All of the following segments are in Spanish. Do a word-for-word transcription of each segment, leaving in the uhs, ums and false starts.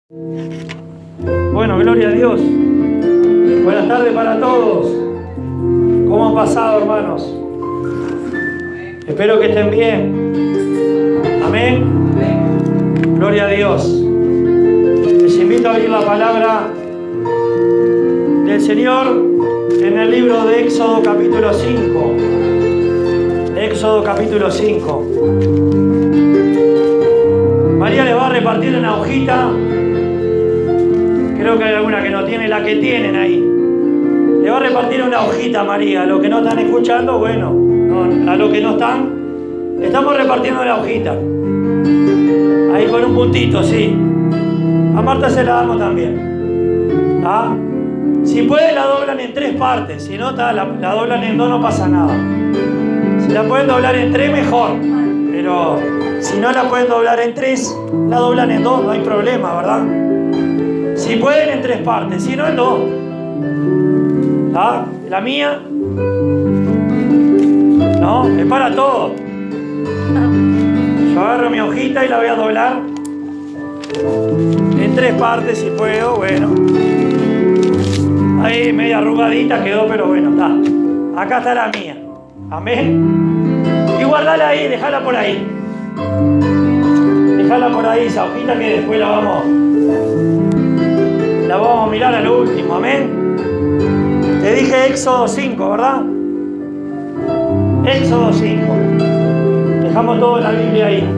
Bueno, gloria a Dios. Buenas tardes para todos. ¿Cómo han pasado, hermanos? Espero que estén bien. Amén. Gloria a Dios. Les invito a abrir la palabra del Señor en el libro de Éxodo capítulo cinco. Éxodo capítulo cinco. María les va a repartir una hojita. Creo que hay alguna que no tiene, la que tienen ahí. Le va a repartir una hojita a María. A los que no están escuchando, bueno, no, a los que no están, estamos repartiendo la hojita. Ahí con un puntito, sí. A Marta se la damos también. ¿Ah? Si pueden, la doblan en tres partes. Si no, la, la doblan en dos, no pasa nada. Si la pueden doblar en tres, mejor. Pero si no la pueden doblar en tres, la doblan en dos, no hay problema, ¿verdad? Si pueden, en tres partes, si no, en dos. ¿Ah? La mía, no, es para todo. Yo agarro mi hojita y la voy a doblar en tres partes, si puedo, bueno. Ahí media arrugadita quedó, pero bueno, está. Acá está la mía. Amén. Y guardala ahí, dejala por ahí. Dejala por ahí, esa hojita que después la vamos... La vamos a mirar a lo último, amén. Te dije Éxodo cinco, ¿verdad? Éxodo cinco. Dejamos toda la Biblia ahí.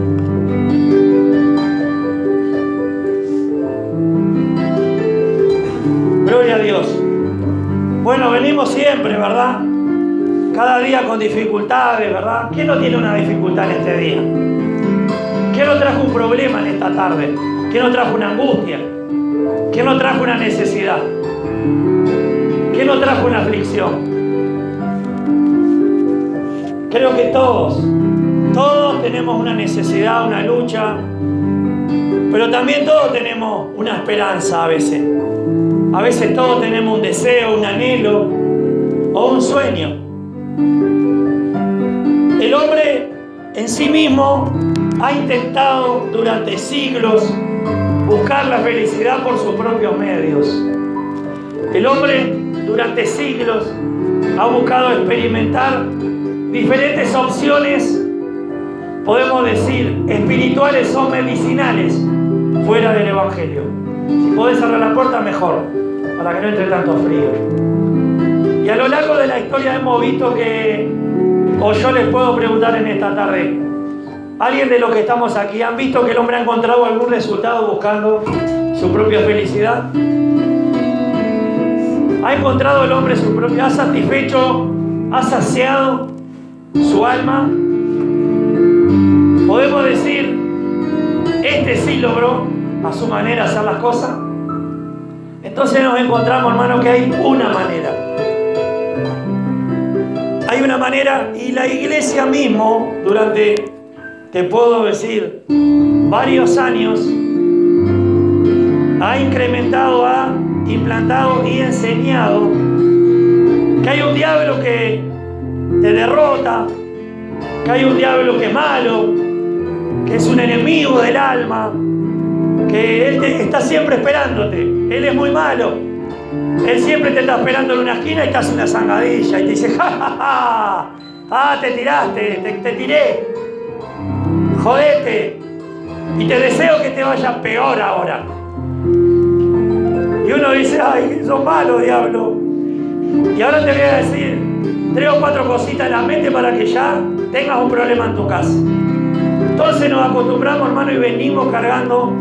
Gloria a Dios. Bueno, venimos siempre, ¿verdad? Cada día con dificultades, ¿verdad? ¿Quién no tiene una dificultad en este día? ¿Quién no trajo un problema en esta tarde? ¿Quién no trajo una angustia? ¿Quién no trajo una necesidad? ¿Quién no trajo una aflicción? Creo que todos, todos tenemos una necesidad, una lucha, pero también todos tenemos una esperanza a veces. A veces todos tenemos un deseo, un anhelo o un sueño. El hombre en sí mismo ha intentado durante siglos buscar la felicidad por sus propios medios. El hombre durante siglos ha buscado experimentar diferentes opciones, podemos decir, espirituales o medicinales, fuera del Evangelio. Si podés cerrar la puerta, mejor, para que no entre tanto frío. Y a lo largo de la historia hemos visto que, o yo les puedo preguntar en esta tarde, ¿alguien de los que estamos aquí han visto que el hombre ha encontrado algún resultado buscando su propia felicidad? ¿Ha encontrado el hombre su propia? ¿Ha satisfecho? ¿Ha saciado su alma? ¿Podemos decir, este sí logró a su manera hacer las cosas? Entonces nos encontramos, hermanos, que hay una manera. Hay una manera, y la iglesia mismo, durante... te puedo decir, varios años, ha incrementado, ha implantado y enseñado que hay un diablo que te derrota, que hay un diablo que es malo, que es un enemigo del alma, que él te, está siempre esperándote. Él es muy malo. Él siempre te está esperando en una esquina y te hace una zangadilla y te dice, ja, ja, ja, ah, te tiraste, te, te tiré. Jodete, y te deseo que te vaya peor ahora. Y uno dice, ay, sos malo, diablo. Y ahora te voy a decir tres o cuatro cositas en la mente para que ya tengas un problema en tu casa. Entonces nos acostumbramos, hermano, y venimos cargando,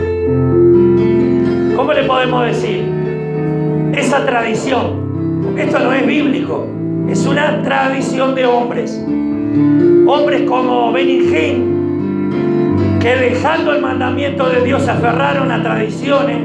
¿cómo le podemos decir? Esa tradición, porque esto no es bíblico, es una tradición de hombres. Hombres como Benny Hinn, que dejando el mandamiento de Dios se aferraron a tradiciones.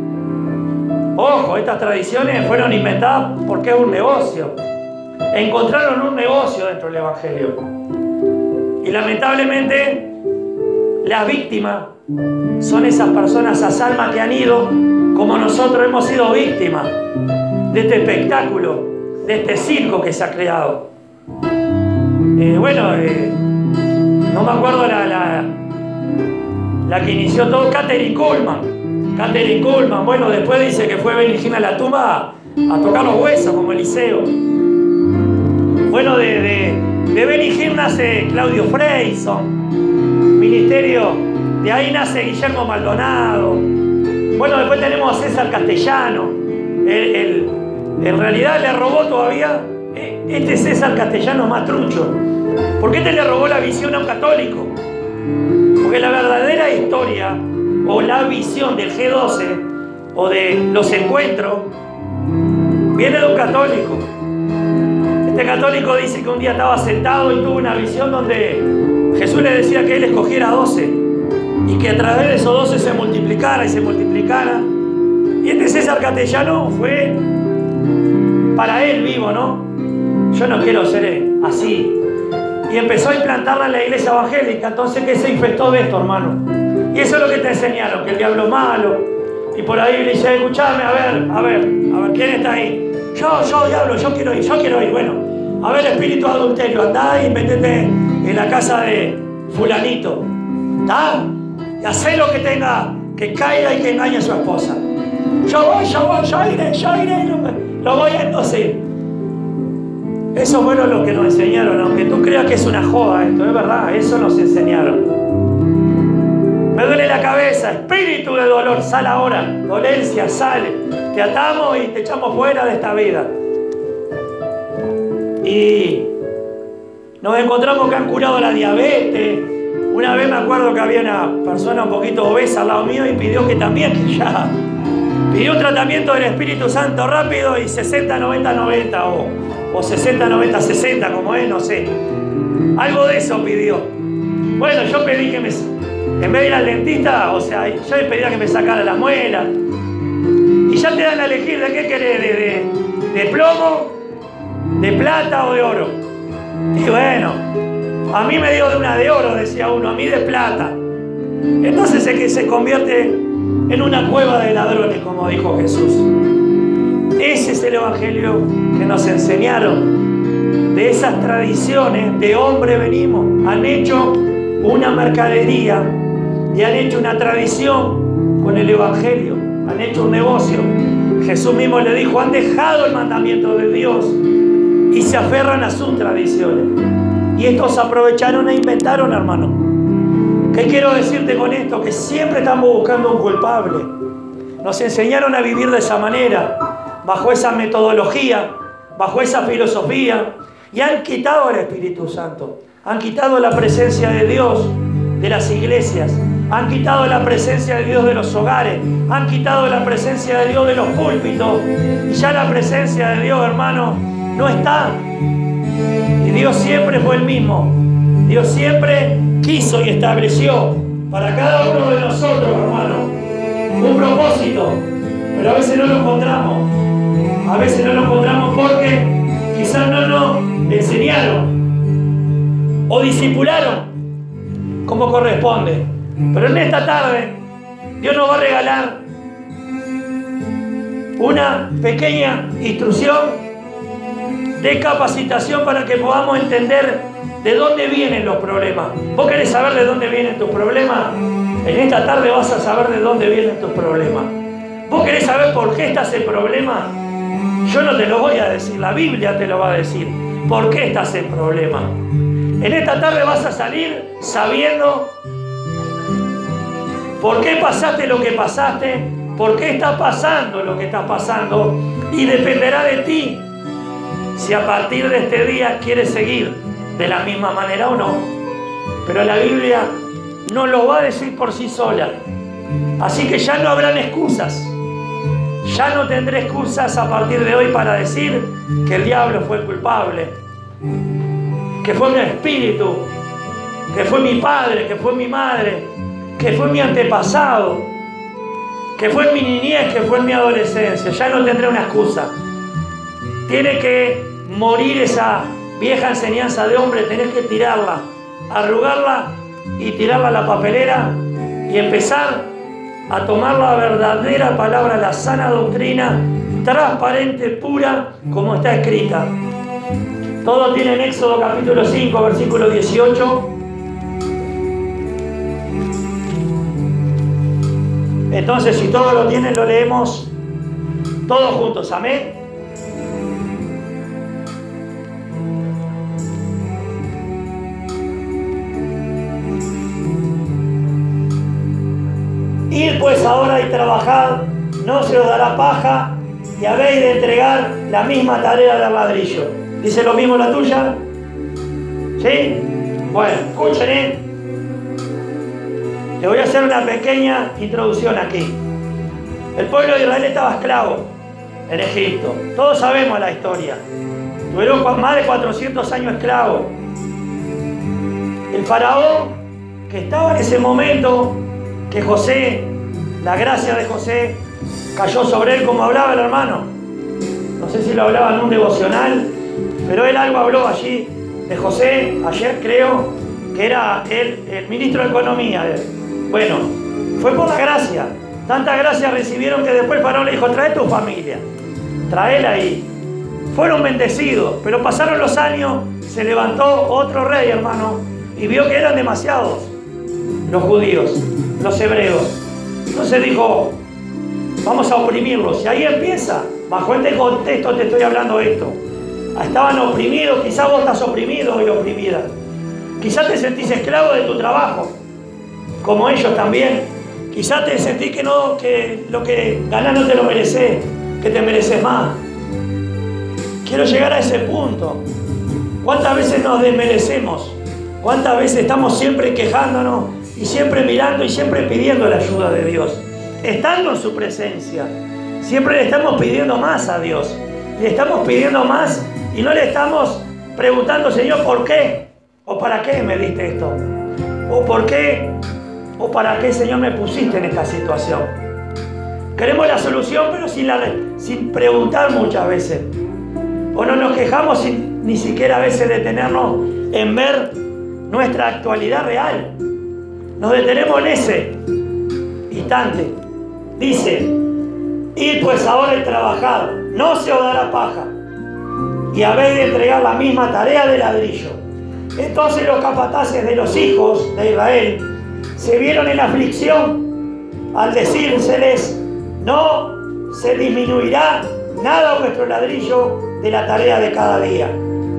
Ojo, estas tradiciones fueron inventadas porque es un negocio. Encontraron un negocio dentro del Evangelio. Y lamentablemente, las víctimas son esas personas, esas almas que han ido, como nosotros hemos sido víctimas de este espectáculo, de este circo que se ha creado. Eh, bueno, eh, no me acuerdo la, la, la que inició todo, Katherine Kuhlman. Katherine Kuhlman, bueno, después dice que fue Benny Hinn a la tumba a, a tocar los huesos, como Eliseo. Bueno, de, de, de Benny Hinn nace Claudio Freyson, ministerio, de ahí nace Guillermo Maldonado. Bueno, después tenemos a César Castellano. El, el, en realidad le robó todavía, este César Castellano es más trucho, porque este le robó la visión a un católico. Porque la verdadera historia o la visión del G doce o de los encuentros viene de un católico. Este católico dice que un día estaba sentado y tuvo una visión donde Jesús le decía que él escogiera doce y que a través de esos doce se multiplicara y se multiplicara. Y este César Castellano fue para él vivo, ¿no? Yo no quiero ser así. Y empezó a implantarla en la iglesia evangélica. Entonces, ¿qué se infectó de esto, hermano? Y eso es lo que te enseñaron, que el diablo es malo. Y por ahí le dice, escuchame, a ver, a ver, a ver, ¿quién está ahí? Yo, yo, diablo, yo quiero ir, yo quiero ir. Bueno, a ver, espíritu adulterio, andá y métete en la casa de fulanito. ¿Está? Y hacé lo que tenga, que caiga y que engañe a su esposa. Yo voy, yo voy, yo iré, yo iré, lo, lo voy a inducir. Eso fue lo que nos enseñaron, aunque tú creas que es una joda esto, es verdad, eso nos enseñaron. Me duele la cabeza, espíritu de dolor, sal ahora, dolencia, sale. Te atamos y te echamos fuera de esta vida. Y nos encontramos que han curado la diabetes. Una vez me acuerdo que había una persona un poquito obesa al lado mío y pidió que también, que ya, pidió un tratamiento del Espíritu Santo rápido y sesenta, noventa, noventa o... o sesenta, noventa, sesenta, como es, no sé. Algo de eso pidió. Bueno, yo pedí que me... En vez de ir al dentista, o sea, yo le pedía que me sacara la muela. Y ya te dan a elegir de qué querés, de, de, de plomo, de plata o de oro. Y bueno, a mí me dio de una de oro, decía uno, a mí de plata. Entonces es que se convierte en una cueva de ladrones, como dijo Jesús. Ese es el evangelio que nos enseñaron. De esas tradiciones de hombre venimos. Han hecho una mercadería y han hecho una tradición con el evangelio. Han hecho un negocio. Jesús mismo le dijo, han dejado el mandamiento de Dios y se aferran a sus tradiciones. Y estos aprovecharon e inventaron, hermano. ¿Qué quiero decirte con esto? Que siempre estamos buscando un culpable. Nos enseñaron a vivir de esa manera, bajo esa metodología, bajo esa filosofía, y han quitado al Espíritu Santo, han quitado la presencia de Dios de las iglesias, han quitado la presencia de Dios de los hogares, han quitado la presencia de Dios de los púlpitos, y ya la presencia de Dios, hermano, no está. Y Dios siempre fue el mismo. Dios siempre quiso y estableció para cada uno de nosotros, hermano, un propósito, pero a veces no lo encontramos. A veces no lo encontramos porque quizás no nos enseñaron o discipularon como corresponde. Pero en esta tarde Dios nos va a regalar una pequeña instrucción de capacitación para que podamos entender de dónde vienen los problemas. ¿Vos querés saber de dónde vienen tus problemas? En esta tarde vas a saber de dónde vienen tus problemas. ¿Vos querés saber por qué estás en problema? Yo no te lo voy a decir, la Biblia te lo va a decir. ¿Por qué estás en problema? En esta tarde vas a salir sabiendo por qué pasaste lo que pasaste, por qué está pasando lo que está pasando, y dependerá de ti si a partir de este día quieres seguir de la misma manera o no. Pero la Biblia no lo va a decir por sí sola. Así que ya no habrán excusas. Ya no tendré excusas a partir de hoy para decir que el diablo fue culpable, que fue mi espíritu, que fue mi padre, que fue mi madre, que fue mi antepasado, que fue en mi niñez, que fue en mi adolescencia. Ya no tendré una excusa. Tiene que morir esa vieja enseñanza de hombre, tenés que tirarla, arrugarla y tirarla a la papelera y empezar a tomar la verdadera palabra, la sana doctrina, transparente, pura, como está escrita. Todo tiene en Éxodo capítulo cinco, versículo dieciocho. Entonces, si todos lo tienen, lo leemos todos juntos. Amén. Id pues ahora y trabajad, no se os dará paja, y habéis de entregar la misma tarea del ladrillo. ¿Dice lo mismo la tuya? ¿Sí? Bueno, escuchen, ¿eh? Les voy a hacer una pequeña introducción aquí. El pueblo de Israel estaba esclavo en Egipto. Todos sabemos la historia. Tuvieron más de cuatrocientos años esclavos. El faraón, que estaba en ese momento, que José, la gracia de José, cayó sobre él, como hablaba el hermano. No sé si lo hablaba en un devocional, pero él algo habló allí de José, ayer creo, que era él, el ministro de Economía. Bueno, fue por la gracia. Tanta gracia recibieron que después el faraón le dijo: trae tu familia, traela ahí. Fueron bendecidos, pero pasaron los años, se levantó otro rey, hermano, y vio que eran demasiados los judíos, los hebreos. Entonces dijo: vamos a oprimirlos. Y ahí empieza, bajo este contexto te estoy hablando de esto. Estaban oprimidos, quizás vos estás oprimido y oprimida. Quizás te sentís esclavo de tu trabajo, como ellos también. Quizás te sentís que, no, que lo que ganás no te lo mereces, que te mereces más. Quiero llegar a ese punto. ¿Cuántas veces nos desmerecemos? ¿Cuántas veces estamos siempre quejándonos y siempre mirando y siempre pidiendo la ayuda de Dios? Estando en su presencia, siempre le estamos pidiendo más a Dios. Le estamos pidiendo más y no le estamos preguntando: Señor, ¿por qué? ¿O para qué me diste esto? ¿O por qué? ¿O para qué, Señor, me pusiste en esta situación? Queremos la solución, pero sin, la, sin preguntar muchas veces. O no nos quejamos sin ni siquiera a veces detenernos en ver nuestra actualidad real. Nos detenemos en ese instante. Dice: id pues ahora y trabajad, no se os dará paja, y habéis de entregar la misma tarea de ladrillo. Entonces los capataces de los hijos de Israel se vieron en aflicción al decírseles: no se disminuirá nada vuestro ladrillo de la tarea de cada día.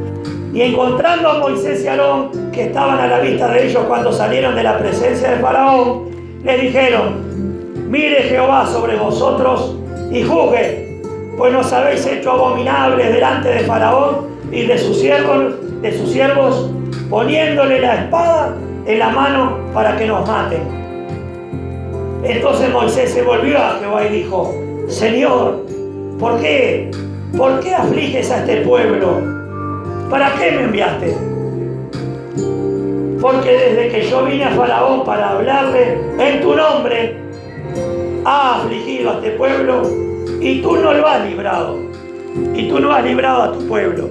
Y encontrando a Moisés y Aarón, que estaban a la vista de ellos cuando salieron de la presencia de Faraón, les dijeron: mire Jehová sobre vosotros y juzgue, pues nos habéis hecho abominables delante de Faraón y de sus siervos, de sus siervos, poniéndole la espada en la mano para que nos maten. Entonces Moisés se volvió a Jehová y dijo: Señor, ¿por qué? ¿Por qué afliges a este pueblo? ¿Para qué me enviaste? Porque desde que yo vine a Faraón para hablarle en tu nombre, ha afligido a este pueblo y tú no lo has librado. Y tú no has librado a tu pueblo.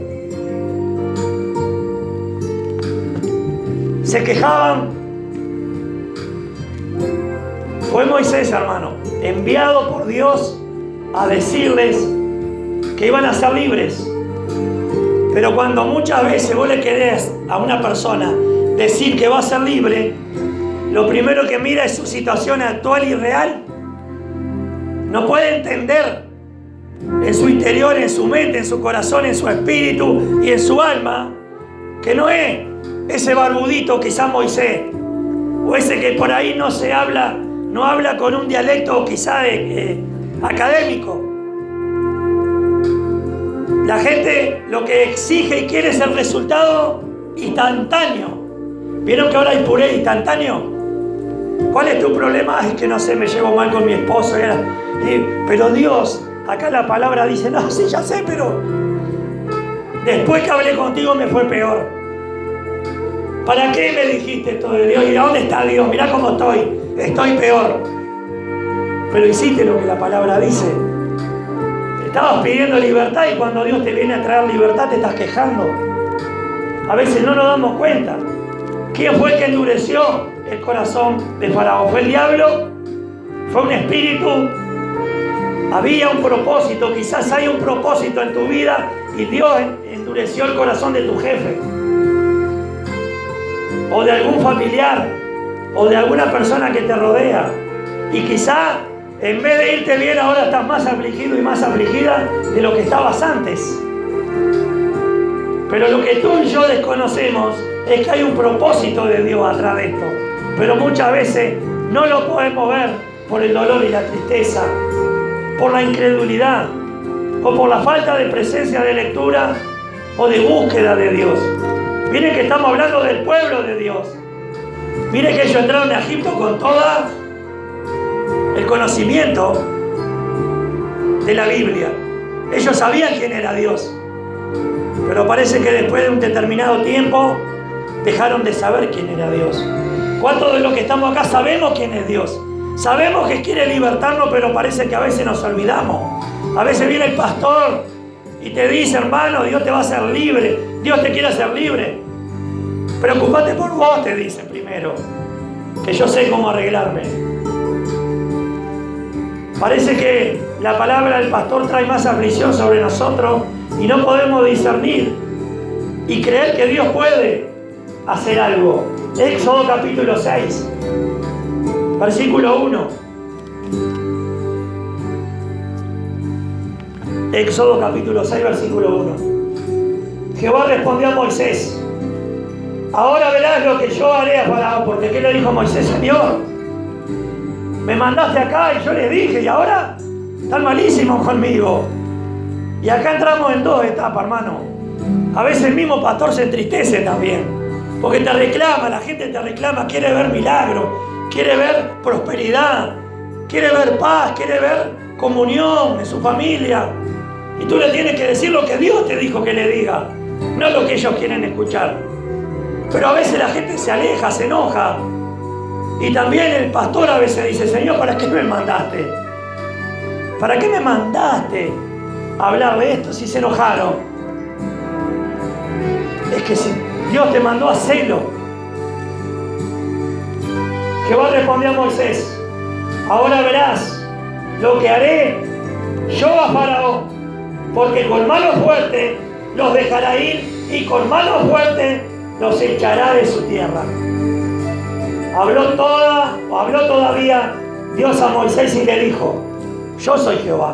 Se quejaban. Fue Moisés, hermano, enviado por Dios a decirles que iban a ser libres. Pero cuando muchas veces vos le querés a una persona decir que va a ser libre, lo primero que mira es su situación actual y real. No puede entender en su interior, en su mente, en su corazón, en su espíritu y en su alma, que no es ese barbudito quizá Moisés, o ese que por ahí no se habla, no habla con un dialecto quizá de, eh, académico. La gente lo que exige y quiere es el resultado instantáneo. ¿Vieron que ahora hay puré instantáneo? ¿Cuál es tu problema? Es que no sé, me llevo mal con mi esposo. Era, y, pero Dios, acá la palabra dice: no, sí, ya sé, pero después que hablé contigo me fue peor. ¿Para qué me dijiste esto de Dios? ¿Y dónde está Dios? Mirá cómo estoy. Estoy peor. Pero hiciste lo que la palabra dice. Estabas pidiendo libertad y cuando Dios te viene a traer libertad te estás quejando. A veces no nos damos cuenta. ¿Quién fue el que endureció el corazón de Faraón? ¿Fue el diablo? ¿Fue un espíritu? Había un propósito. Quizás hay un propósito en tu vida y Dios endureció el corazón de tu jefe, o de algún familiar, o de alguna persona que te rodea. Y quizá En vez de irte bien, ahora estás más afligido y más afligida de lo que estabas antes. Pero lo que tú y yo desconocemos es que hay un propósito de Dios atrás de esto. Pero muchas veces no lo podemos ver por el dolor y la tristeza, por la incredulidad, o por la falta de presencia de lectura o de búsqueda de Dios. Miren que estamos hablando del pueblo de Dios. Miren que ellos entraron a Egipto con todo el conocimiento de la Biblia. Ellos sabían quién era Dios. Pero parece que después de un determinado tiempo dejaron de saber quién era Dios. ¿Cuántos de los que estamos acá sabemos quién es Dios? Sabemos que quiere libertarnos, pero parece que a veces nos olvidamos. A veces viene el pastor y te dice, hermano, Dios te va a hacer libre. Dios te quiere hacer libre. Preocúpate por vos, te dice primero, que yo sé cómo arreglarme. Parece que la palabra del pastor trae más aflicción sobre nosotros y no podemos discernir y creer que Dios puede hacer algo. Éxodo capítulo seis, versículo uno. Éxodo capítulo seis, versículo uno. Jehová respondió a Moisés: ahora verás lo que yo haré a Faraón. Porque ¿qué le dijo Moisés? Señor, me mandaste acá y yo le dije, y ahora están malísimos conmigo. Y acá entramos en dos etapas, hermano. A veces el mismo pastor se entristece también, porque te reclama, la gente te reclama, quiere ver milagro, quiere ver prosperidad, quiere ver paz, quiere ver comunión en su familia. Y tú le tienes que decir lo que Dios te dijo que le diga, no lo que ellos quieren escuchar. Pero a veces la gente se aleja, se enoja. Y también el pastor a veces dice: Señor, ¿para qué me mandaste? ¿Para qué me mandaste a hablar de esto si se enojaron? Es que si Dios te mandó a hacerlo. Jehová respondió a Moisés: ahora verás lo que haré yo a Faraón, porque con mano fuerte los dejará ir y con mano fuerte los echará de su tierra. Habló toda, o habló todavía Dios a Moisés y le dijo: yo soy Jehová.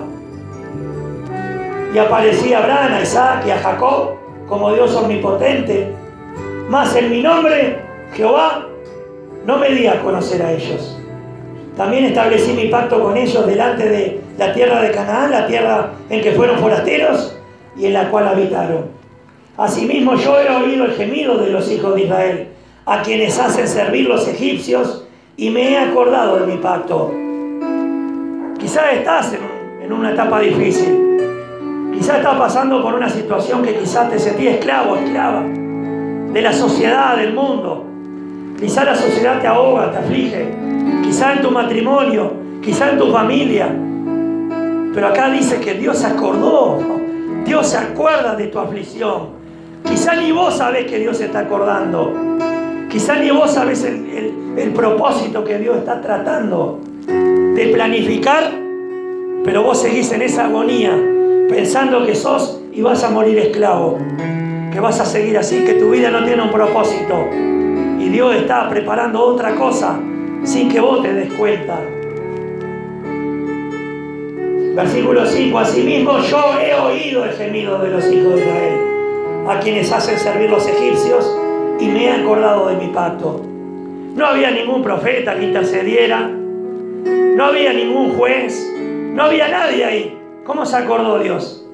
Y aparecía a Abraham, a Isaac y a Jacob como Dios omnipotente. Mas en mi nombre, Jehová, no me di a conocer a ellos. También establecí mi pacto con ellos delante de la tierra de Canaán, la tierra en que fueron forasteros y en la cual habitaron. Asimismo yo he oído el gemido de los hijos de Israel, a quienes hacen servir los egipcios, y me he acordado de mi pacto. Quizás estás en, en una etapa difícil. Quizás estás pasando por una situación que quizás te sentías esclavo, esclava de la sociedad, del mundo. Quizás la sociedad te ahoga, te aflige. Quizás en tu matrimonio, quizás en tu familia. Pero acá dice que Dios se acordó, ¿no? Dios se acuerda de tu aflicción. Quizás ni vos sabés que Dios se está acordando. Quizás ni vos sabés el, el, el propósito que Dios está tratando de planificar, pero vos seguís en esa agonía, pensando que sos y vas a morir esclavo, que vas a seguir así, que tu vida no tiene un propósito y Dios está preparando otra cosa sin que vos te des cuenta. Versículo cinco. Asimismo yo he oído el gemido de los hijos de Israel, a quienes hacen servir los egipcios, y me he acordado de mi pacto. No había ningún profeta que intercediera, no había ningún juez, no había nadie ahí. ¿Cómo se acordó Dios?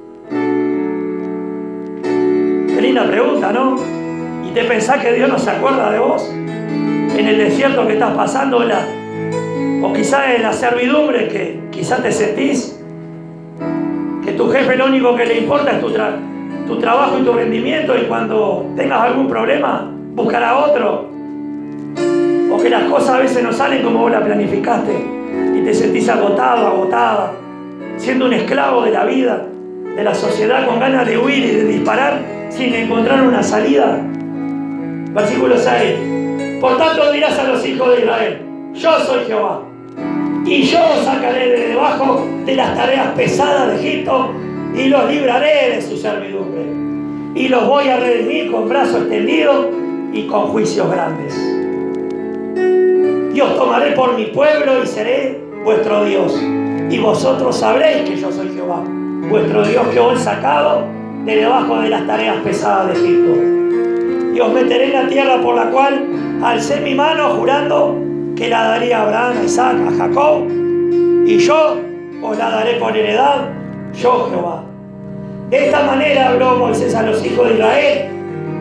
Qué linda pregunta, ¿no? ¿Y te pensás que Dios no se acuerda de vos? En el desierto que estás pasando, la, o quizás en la servidumbre que quizás te sentís, que tu jefe lo único que le importa es tu, tra tu trabajo y tu rendimiento, y cuando tengas algún problema buscará otro, o que las cosas a veces no salen como vos las planificaste y te sentís agotado, agotada, siendo un esclavo de la vida, de la sociedad, con ganas de huir y de disparar sin encontrar una salida. Versículo seis. Por tanto dirás a los hijos de Israel: yo soy Jehová, y yo os sacaré de debajo de las tareas pesadas de Egipto, y los libraré de su servidumbre, y los voy a redimir con brazo extendido y con juicios grandes. Y os tomaré por mi pueblo y seré vuestro Dios. y vosotros sabréis que yo soy Jehová, vuestro Dios, que os he sacado de debajo de las tareas pesadas de Egipto. Y os meteré en la tierra por la cual alcé mi mano jurando que la daría a Abraham, a Isaac, a Jacob, y yo os la daré por heredad, yo Jehová. De esta manera habló Moisés a los hijos de Israel.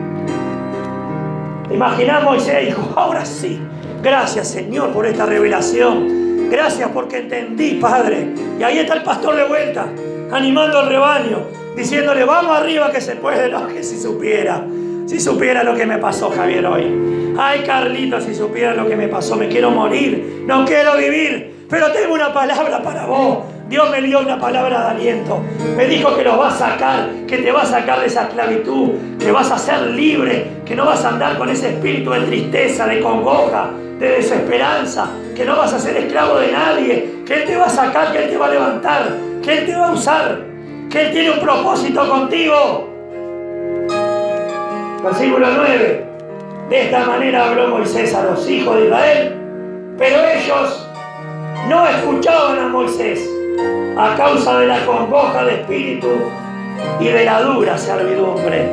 Imaginad, Moisés dijo: ahora sí, gracias Señor por esta revelación, gracias porque entendí, Padre. Y ahí está el pastor de vuelta, animando al rebaño, diciéndole: vamos arriba que se puede. No, que si supiera, si supiera lo que me pasó, Javier, hoy. Ay, Carlito, si supiera lo que me pasó, me quiero morir, no quiero vivir, pero tengo una palabra para vos. Dios me dio una palabra de aliento. Me dijo que los va a sacar, que te va a sacar de esa esclavitud, que vas a ser libre, que no vas a andar con ese espíritu de tristeza, de congoja, de desesperanza, que no vas a ser esclavo de nadie, que Él te va a sacar, que Él te va a levantar, que Él te va a usar, que Él tiene un propósito contigo. Versículo nueve. De esta manera habló Moisés a los hijos de Israel, pero ellos no escuchaban a Moisés a causa de la congoja de espíritu y de la dura servidumbre.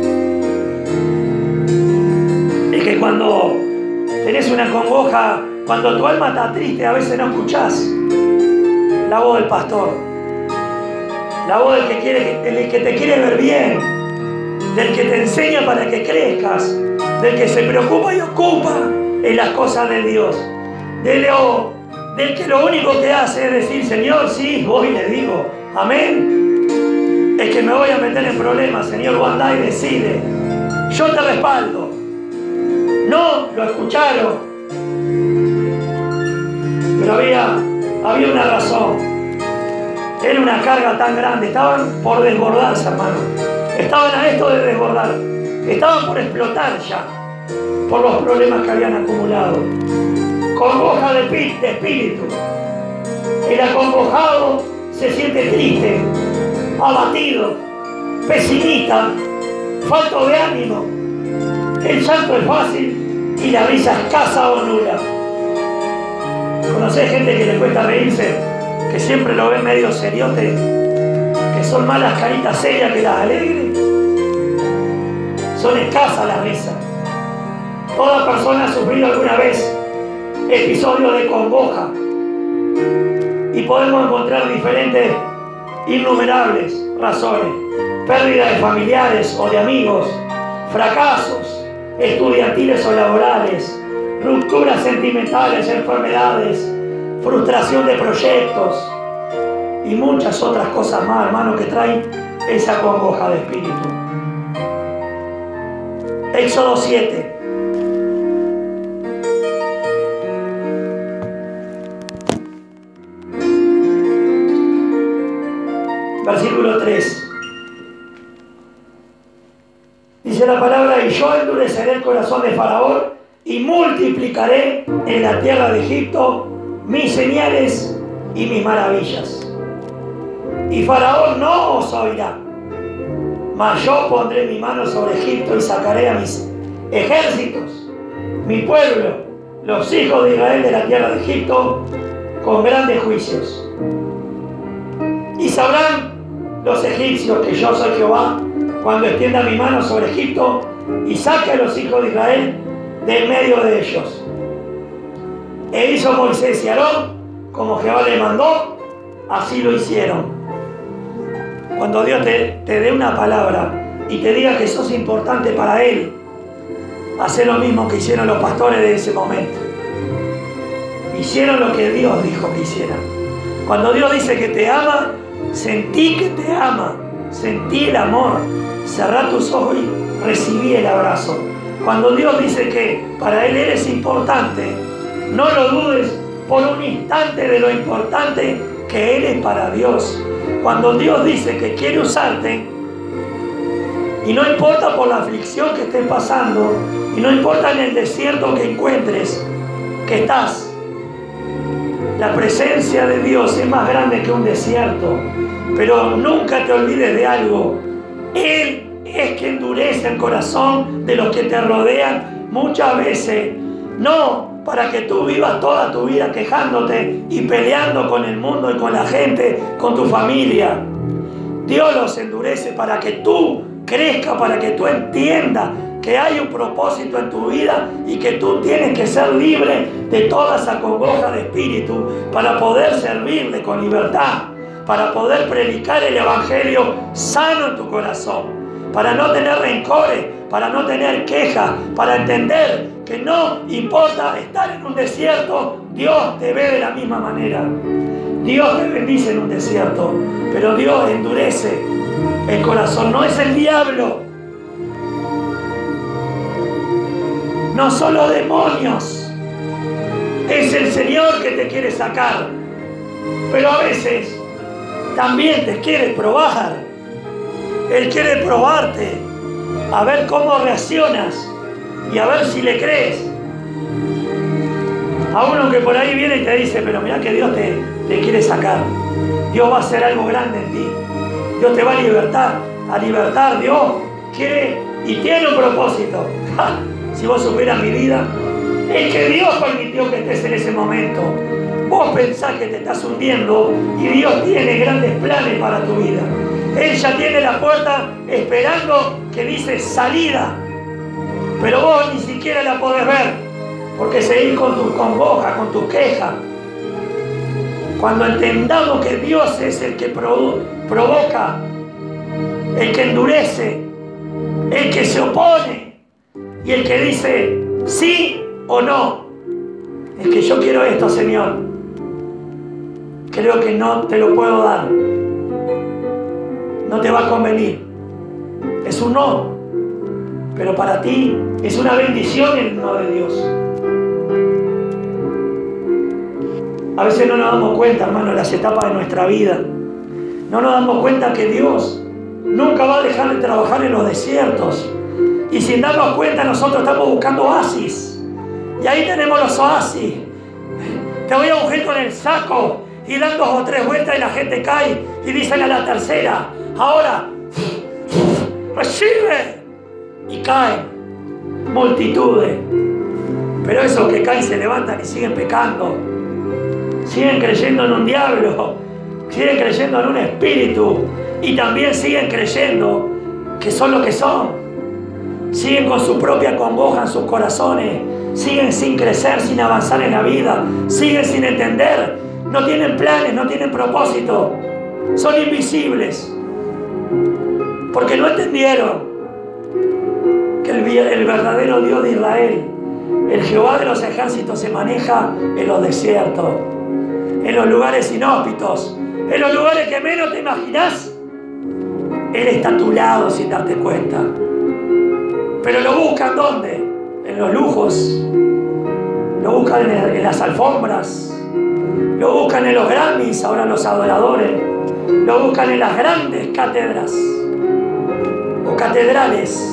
Es que cuando tenés una congoja, cuando tu alma está triste, a veces no escuchás la voz del pastor, la voz del que, quiere, del que te quiere ver bien, del que te enseña para que crezcas, del que se preocupa y ocupa en las cosas de Dios, de lo del que lo único que hace es decir: Señor, sí, voy y le digo, amén. Es que me voy a meter en problemas, Señor, vos andá y decide. Yo te respaldo. No, lo escucharon. Pero había, había una razón. Era una carga tan grande. Estaban por desbordarse, hermano. Estaban a esto de desbordar. Estaban por explotar ya, por los problemas que habían acumulado. Congoja de, de espíritu. El acongojado se siente triste, abatido, pesimista, falto de ánimo. El llanto es fácil y la risa escasa o nula. ¿Conocés gente que le cuesta reírse? Que siempre lo ve medio seriote, que son más las caritas serias que las alegres. Son escasas las risas. Toda persona ha sufrido alguna vez episodios de congoja, y podemos encontrar diferentes, innumerables razones: pérdida de familiares o de amigos, fracasos estudiantiles o laborales, rupturas sentimentales, enfermedades, frustración de proyectos y muchas otras cosas más, hermano, que traen esa congoja de espíritu. Éxodo siete. Versículo tres. Dice la palabra: y yo endureceré el corazón de Faraón y multiplicaré en la tierra de Egipto mis señales y mis maravillas. Y Faraón no os oirá, mas yo pondré mi mano sobre Egipto y sacaré a mis ejércitos, mi pueblo, los hijos de Israel, de la tierra de Egipto, con grandes juicios. Y sabrán los egipcios que yo soy Jehová, cuando extienda mi mano sobre Egipto y saque a los hijos de Israel de en medio de ellos. E hizo Moisés y Aarón como Jehová le mandó, así lo hicieron. Cuando Dios te, te dé una palabra y te diga que sos importante para Él, hacé lo mismo que hicieron los pastores de ese momento. Hicieron lo que Dios dijo que hicieran. Cuando Dios dice que te ama, sentí que te ama, sentí el amor, cerrá tus ojos y recibí el abrazo. Cuando Dios dice que para Él eres importante, no lo dudes por un instante de lo importante que eres para Dios. Cuando Dios dice que quiere usarte, y no importa por la aflicción que estés pasando, y no importa en el desierto que encuentres, que estás, la presencia de Dios es más grande que un desierto. Pero nunca te olvides de algo: Él es quien endurece el corazón de los que te rodean muchas veces, no para que tú vivas toda tu vida quejándote y peleando con el mundo y con la gente, con tu familia. Dios los endurece para que tú crezcas, para que tú entiendas que hay un propósito en tu vida y que tú tienes que ser libre de toda esa congoja de espíritu para poder servirle con libertad, para poder predicar el evangelio sano en tu corazón, para no tener rencores, para no tener quejas, para entender que no importa estar en un desierto, Dios te ve de la misma manera. Dios te bendice en un desierto, pero Dios endurece el corazón. No es el diablo, no son los demonios, es el Señor que te quiere sacar, pero a veces también te quiere probar. Él quiere probarte, a ver cómo reaccionas y a ver si le crees. A uno que por ahí viene y te dice, pero mira que Dios te, te quiere sacar. Dios va a hacer algo grande en ti. Dios te va a libertar, a libertar. Dios quiere y tiene un propósito. ¡Ja! Si vos supieras mi vida, es que Dios permitió que estés en ese momento. Vos pensás que te estás hundiendo y Dios tiene grandes planes para tu vida. Él ya tiene la puerta esperando que dice salida, pero vos ni siquiera la podés ver porque seguís con tu congoja, con tu queja. Cuando entendamos que Dios es el que provo- provoca, el que endurece, el que se opone y el que dice sí o no, es que yo quiero esto, Señor, creo que no te lo puedo dar, no te va a convenir, es un no, pero para ti es una bendición el no de Dios. A veces no nos damos cuenta, hermano, en las etapas de nuestra vida, no nos damos cuenta que Dios nunca va a dejar de trabajar en los desiertos, y sin darnos cuenta nosotros estamos buscando oasis, y ahí tenemos los oasis. Te voy a ungir con el saco y dan dos o tres vueltas y la gente cae y dicen a la tercera, ahora recibe, y caen multitudes, pero esos que caen se levantan y siguen pecando, siguen creyendo en un diablo, siguen creyendo en un espíritu y también siguen creyendo que son lo que son, siguen con su propia congoja en sus corazones, siguen sin crecer, sin avanzar en la vida, siguen sin entender, no tienen planes, no tienen propósito, son invisibles, porque no entendieron que el, el verdadero Dios de Israel, el Jehová de los ejércitos, se maneja en los desiertos, en los lugares inhóspitos, en los lugares que menos te imaginás. Él está a tu lado sin darte cuenta. Pero lo buscan ¿dónde? En los lujos, lo buscan en, en las alfombras, lo buscan en los Grammys, ahora los adoradores, lo buscan en las grandes cátedras o catedrales.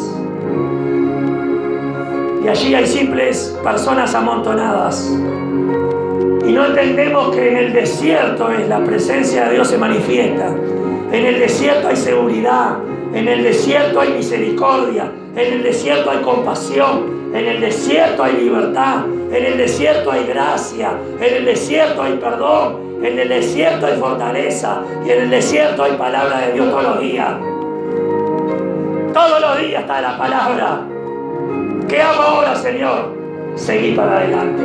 Y allí hay simples personas amontonadas. Y no entendemos que en el desierto es la presencia de Dios se manifiesta. En el desierto hay seguridad. En el desierto hay misericordia. En el desierto hay compasión. En el desierto hay libertad. En el desierto hay gracia. En el desierto hay perdón. En el desierto hay fortaleza. Y en el desierto hay palabra de Dios todos los días. Todos los días está la palabra. ¿Qué hago ahora, Señor? Seguí para adelante.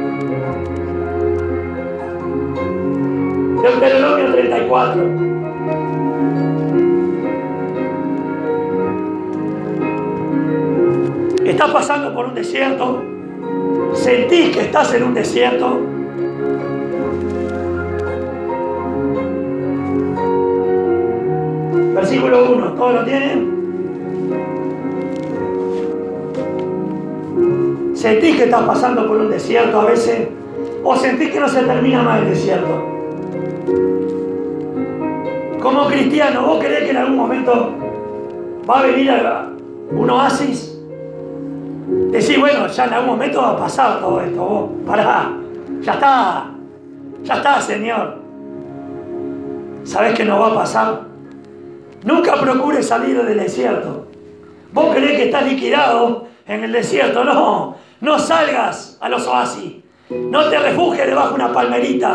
Deuteronomio treinta y cuatro. ¿Estás pasando por un desierto? ¿Sentís que estás en un desierto? Versículo uno. ¿Todos lo tienen? ¿Sentís que estás pasando por un desierto a veces? ¿O sentís que no se termina más el desierto? Como cristiano, ¿vos creés que en algún momento va a venir un oasis? Decís, bueno, ya en algún momento va a pasar todo esto. Vos, pará, ya está, ya está, Señor. ¿Sabés que no va a pasar? Nunca procures salir del desierto. ¿Vos creés que estás liquidado en el desierto? No. No salgas a los oasis. No te refugies debajo de una palmerita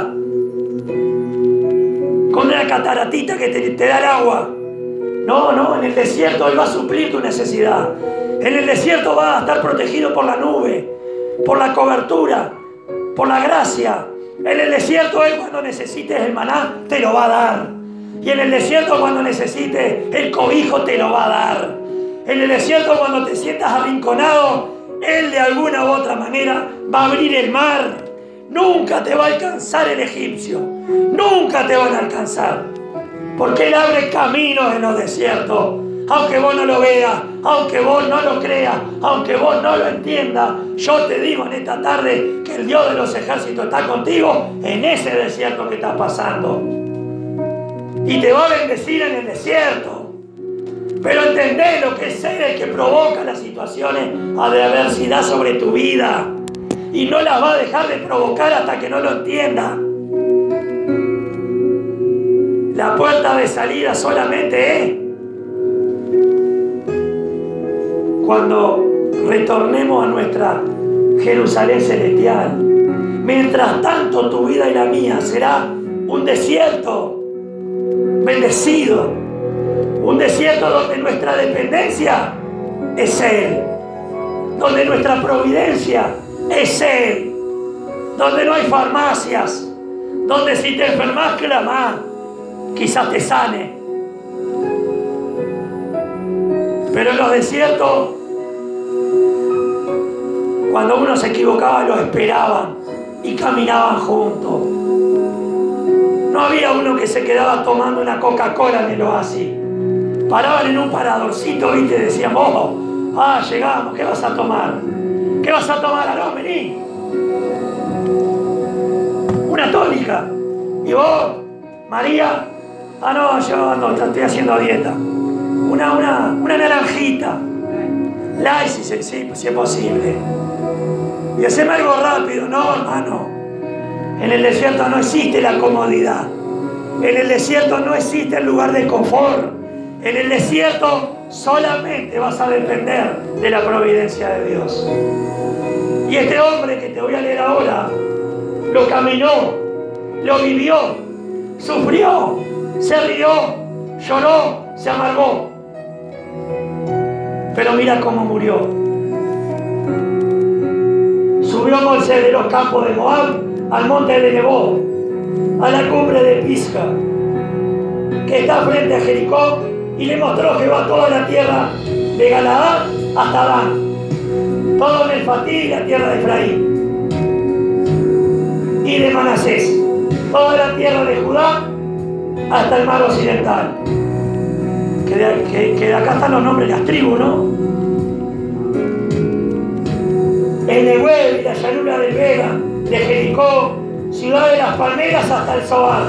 con una cataratita que te, te da el agua. No, no, en el desierto Él va a suplir tu necesidad. En el desierto vas a estar protegido por la nube, por la cobertura, por la gracia. En el desierto Él, cuando necesites el maná, te lo va a dar. Y en el desierto, cuando necesites el cobijo, te lo va a dar. En el desierto, cuando te sientas arrinconado, Él de alguna u otra manera va a abrir el mar. Nunca te va a alcanzar el egipcio. Nunca te van a alcanzar. Porque Él abre caminos en los desiertos. Aunque vos no lo veas, aunque vos no lo creas, aunque vos no lo entiendas, yo te digo en esta tarde que el Dios de los ejércitos está contigo en ese desierto que estás pasando. Y te va a bendecir en el desierto. Pero entendé lo que es ser el que provoca las situaciones de adversidad sobre tu vida. Y no las va a dejar de provocar hasta que no lo entienda. La puerta de salida solamente es cuando retornemos a nuestra Jerusalén celestial. Mientras tanto, tu vida y la mía será un desierto bendecido. Un desierto donde nuestra dependencia es Él. Donde nuestra providencia es Él. Donde no hay farmacias. Donde si te enfermas, clama. Quizás te sane. Pero en los desiertos, cuando uno se equivocaba, lo esperaban y caminaban juntos. No había uno que se quedaba tomando una Coca-Cola en el oasis. Paraban en un paradorcito, ¿viste? Decían, oh, ah, llegamos, ¿qué vas a tomar? ¿Qué vas a tomar? Ah, no, vení. Una tónica. ¿Y vos, María? Ah, no, yo no, estoy haciendo dieta. Una, una, una naranjita. Light, si, si, si, si es posible. Y haceme algo rápido. No, hermano. En el desierto no existe la comodidad. En el desierto no existe el lugar de confort. En el desierto solamente vas a depender de la providencia de Dios. Y este hombre que te voy a leer ahora, lo caminó, lo vivió, sufrió, se rió, lloró, se amargó. Pero mira cómo murió. Subió Moisés de los campos de Moab al monte de Nebo, a la cumbre de Pisga, que está frente a Jericó, y le mostró Jehová toda la tierra de Galaad hasta Dan, todo en el Fatí y la tierra de Efraín, y de Manasés, toda la tierra de Judá hasta el mar occidental. Que de, que, que de acá están los nombres de las tribus, ¿no? El Nehuel y la llanura del Vega, de Jericó, ciudad de las palmeras hasta el Zoar.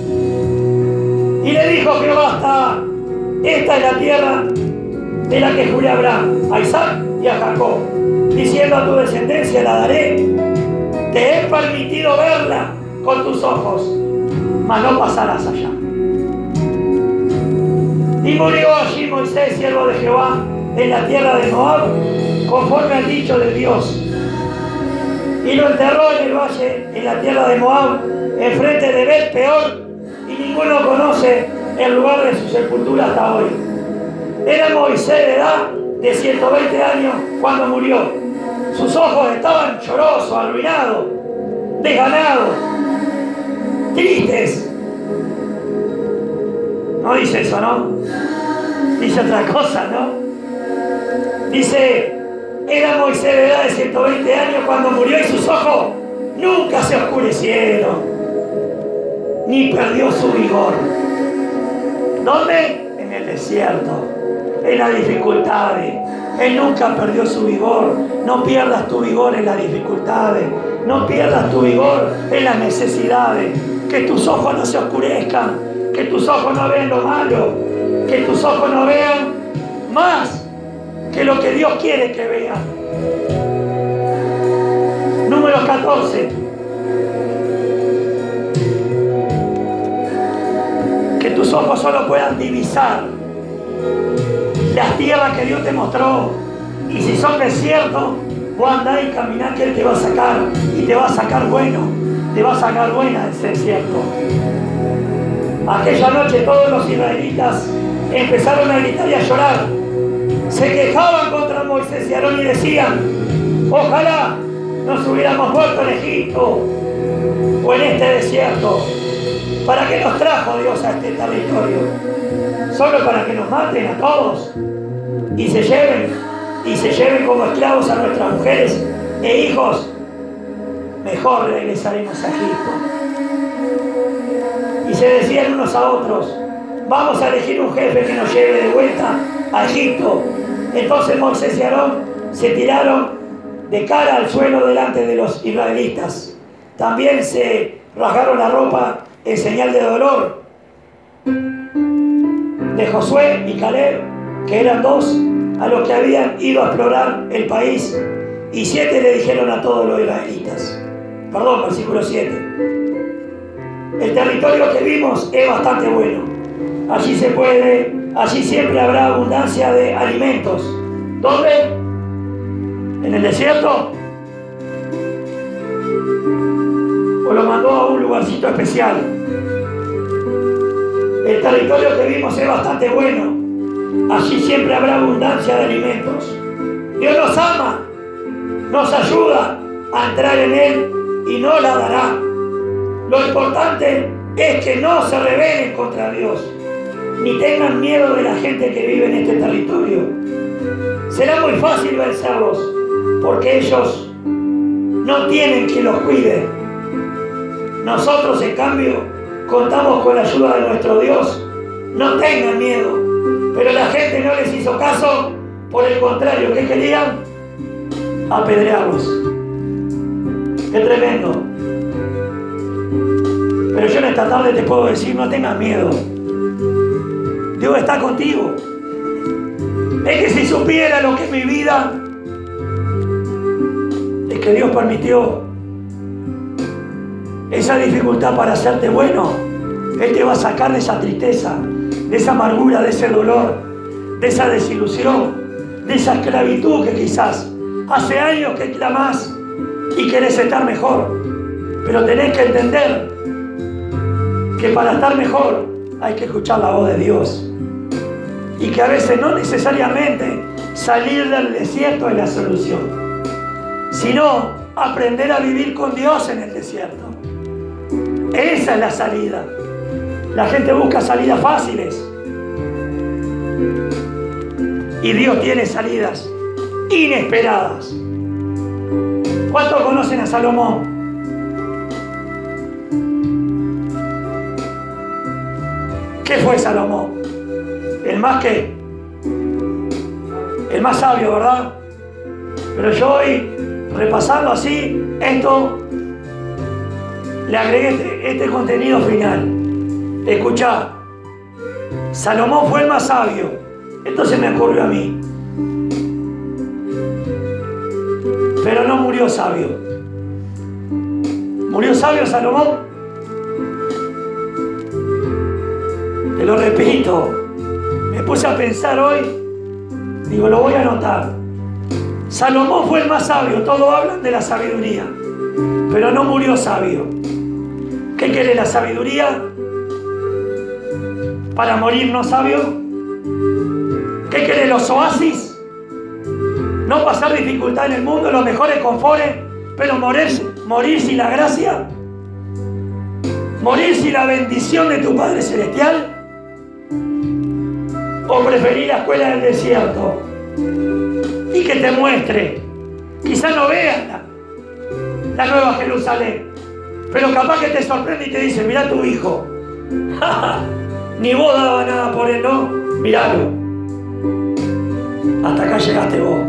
Y le dijo Jehová hasta, esta es la tierra de la que juré a Abraham, a Isaac y a Jacob, diciendo a tu descendencia la daré. Te he permitido verla con tus ojos, mas no pasarás allá. Y murió allí Moisés, siervo de Jehová, en la tierra de Moab, conforme al dicho de Dios. Y lo enterró en el valle, en la tierra de Moab, enfrente de Bet Peor, y ninguno conoce el lugar de su sepultura hasta hoy. Era Moisés de edad de ciento veinte años cuando murió. Sus ojos estaban llorosos, arruinados, desganados, tristes. No dice eso, ¿no? Dice otra cosa, ¿no? Dice, era Moisés de edad de ciento veinte años cuando murió y sus ojos nunca se oscurecieron, ni perdió su vigor. ¿Dónde? En el desierto, en las dificultades. Él nunca perdió su vigor. No pierdas tu vigor en las dificultades. No pierdas tu vigor en las necesidades. Que tus ojos no se oscurezcan. Que tus ojos no vean lo malo. Que tus ojos no vean más que lo que Dios quiere que vean. Número catorce. Que tus ojos solo puedan divisar las tierras que Dios te mostró. Y si son desiertos, Vos andá y caminá que Él te va a sacar, y te va a sacar bueno, te va a sacar buena del desierto. Aquella noche todos los israelitas empezaron a gritar y a llorar. Se quejaban contra Moisés y Aarón y decían: ojalá nos hubiéramos muerto en Egipto o en este desierto. ¿Para qué nos trajo Dios a este territorio? ¿Solo para que nos maten a todos y se lleven y se lleven como esclavos a nuestras mujeres e hijos? Mejor regresaremos a Egipto. Y se decían unos a otros: vamos a elegir un jefe que nos lleve de vuelta a Egipto. Entonces Moisés y Aarón se tiraron de cara al suelo delante de los israelitas. También se rasgaron la ropa en señal de dolor. De Josué y Caleb, que eran dos, a los que habían ido a explorar el país, y siete le dijeron a todos los israelitas. Perdón, versículo siete. El territorio que vimos es bastante bueno. Allí se puede, allí siempre habrá abundancia de alimentos. ¿Dónde? ¿En el desierto? ¿O lo mandó a un lugarcito especial? El territorio que vimos es bastante bueno. Allí siempre habrá abundancia de alimentos. Dios nos ama, nos ayuda a entrar en Él y no la dará. Lo importante es que no se rebelen contra Dios, ni tengan miedo de la gente que vive en este territorio. Será muy fácil vencerlos, porque ellos no tienen quien los cuide. Nosotros, en cambio, contamos con la ayuda de nuestro Dios. No tengan miedo. Pero la gente no les hizo caso. Por el contrario, ¿qué querían? Apedrearlos. ¡Qué tremendo! Pero yo en esta tarde te puedo decir: no tengas miedo. Dios está contigo. Es que si supiera lo que es mi vida, es que Dios permitió esa dificultad para hacerte bueno. Él te va a sacar de esa tristeza, de esa amargura, de ese dolor, de esa desilusión, de esa esclavitud que quizás hace años que clamás y querés estar mejor. Pero tenés que entender que para estar mejor hay que escuchar la voz de Dios. Y que a veces no necesariamente salir del desierto es la solución, sino aprender a vivir con Dios en el desierto. Esa es la salida. La gente busca salidas fáciles. Y Dios tiene salidas inesperadas. ¿Cuántos conocen a Salomón? ¿Qué fue Salomón? El más que, el más sabio, ¿verdad? Pero yo hoy, repasando así, esto, le agregué este, este contenido final. Escuchá, Salomón fue el más sabio. Esto se me ocurrió a mí. Pero no murió sabio. ¿Murió sabio Salomón? Te lo repito. Me puse a pensar hoy, digo, lo voy a anotar. Salomón fue el más sabio, todos hablan de la sabiduría, pero no murió sabio. ¿Qué quiere la sabiduría? ¿Para morir no sabio? ¿Qué quiere los oasis? ¿No pasar dificultad en el mundo, los mejores confortes, pero morir, morir sin la gracia? ¿Morir sin la bendición de tu Padre Celestial? ¿O preferir la escuela del desierto? Y que te muestre. Quizá no veas la, la nueva Jerusalén, pero capaz que te sorprende y te dice: mirá tu hijo. Ni vos dabas nada por él, ¿no? Miralo. Hasta acá llegaste vos.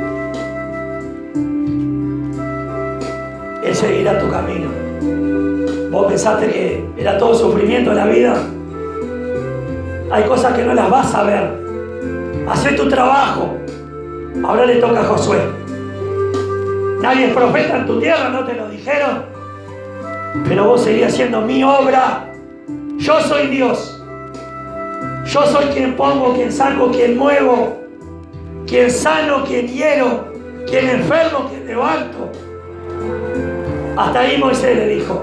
Él seguirá tu camino. ¿Vos pensaste que era todo sufrimiento en la vida? Hay cosas que no las vas a ver. Hacé tu trabajo. Ahora le toca a Josué. Nadie es profeta en tu tierra, ¿no te lo dijeron? Pero vos seguís haciendo mi obra. Yo soy Dios. Yo soy quien pongo, quien saco, quien muevo, quien sano, quien hiero, ¿Quién enfermo? ¿Quién levanto? Hasta ahí Moisés le dijo.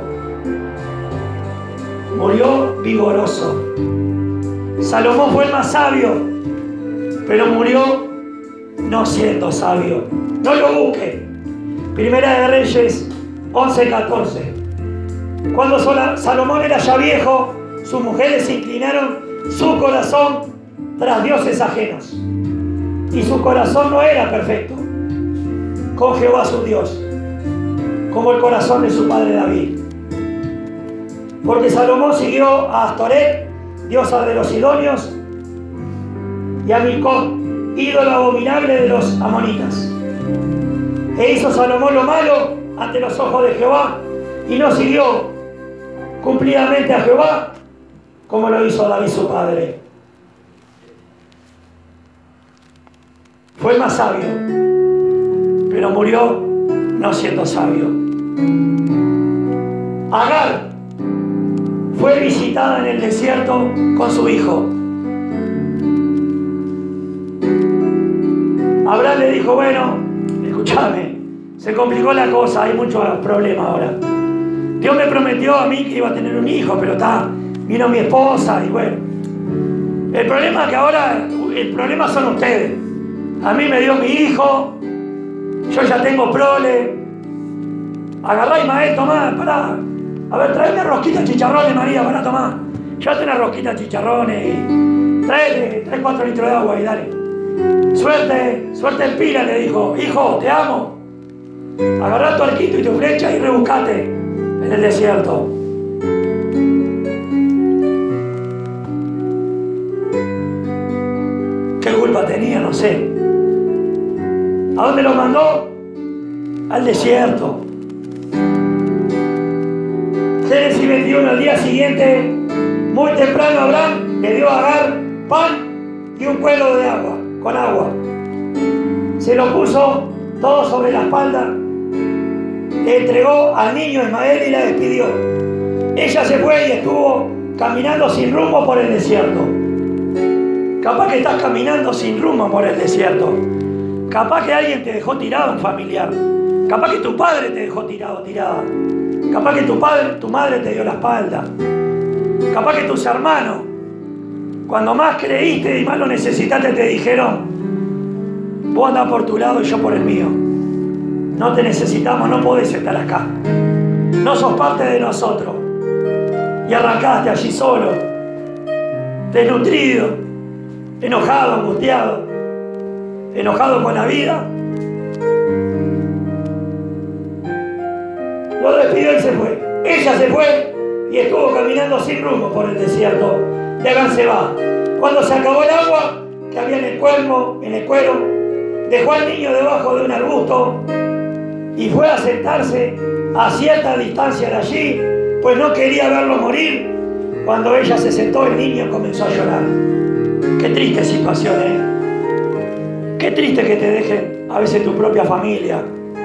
Murió vigoroso. Salomón fue el más sabio, pero murió no siendo sabio. No lo busque. Primera de Reyes once catorce. Cuando Salomón era ya viejo, sus mujeres se inclinaron su corazón tras dioses ajenos. Y su corazón no era perfecto con Jehová su Dios, como el corazón de su padre David. Porque Salomón siguió a Astoret, diosa de los sidonios, y a Milcom, ídolo abominable de los amonitas. E hizo Salomón lo malo ante los ojos de Jehová, y no siguió cumplidamente a Jehová, como lo hizo David su padre. Fue más sabio, pero murió no siendo sabio. Agar fue visitada en el desierto con su hijo. Abraham le dijo, bueno, escúchame, se complicó la cosa, hay muchos problemas ahora. Dios me prometió a mí que iba a tener un hijo, pero está, vino mi esposa y bueno. El problema es que ahora, el problema son ustedes. A mí me dio mi hijo, yo ya tengo prole. Agarrá Ismael, tomá, pará. A ver, trae una rosquita de chicharrones, María, pará, tomá. Llévate una rosquita de chicharrones y trae tres, cuatro litros de agua y dale. Suerte, suerte en pila, le dijo. Hijo, te amo. Agarrá tu arquito y tu flecha y rebuscate en el desierto. ¿Qué culpa tenía? No sé. ¿A dónde lo mandó? Al desierto. Génesis veintiuno, al día siguiente, muy temprano Abraham le dio a Agar pan y un cuero de agua, con agua. Se lo puso todo sobre la espalda, le entregó al niño Ismael y la despidió. Ella se fue y estuvo caminando sin rumbo por el desierto. Capaz que estás caminando sin rumbo por el desierto. Capaz que alguien te dejó tirado, un familiar. Capaz que tu padre te dejó tirado, tirada. Capaz que tu padre, tu madre te dio la espalda. Capaz que tus hermanos, cuando más creíste y más lo necesitaste, te dijeron, vos andás por tu lado y yo por el mío. No te necesitamos, no podés estar acá. No sos parte de nosotros. Y arrancaste allí solo, desnutrido, enojado, angustiado, enojado con la vida. Lo despidió y se fue. Ella se fue y estuvo caminando sin rumbo por el desierto de Agar se va. Cuando se acabó el agua que había en el cuerpo, en el cuero, dejó al niño debajo de un arbusto y fue a sentarse a cierta distancia de allí, pues no quería verlo morir. Cuando ella se sentó, el niño comenzó a llorar. Qué triste situación, ¿eh? Qué triste que te dejen a veces tu propia familia.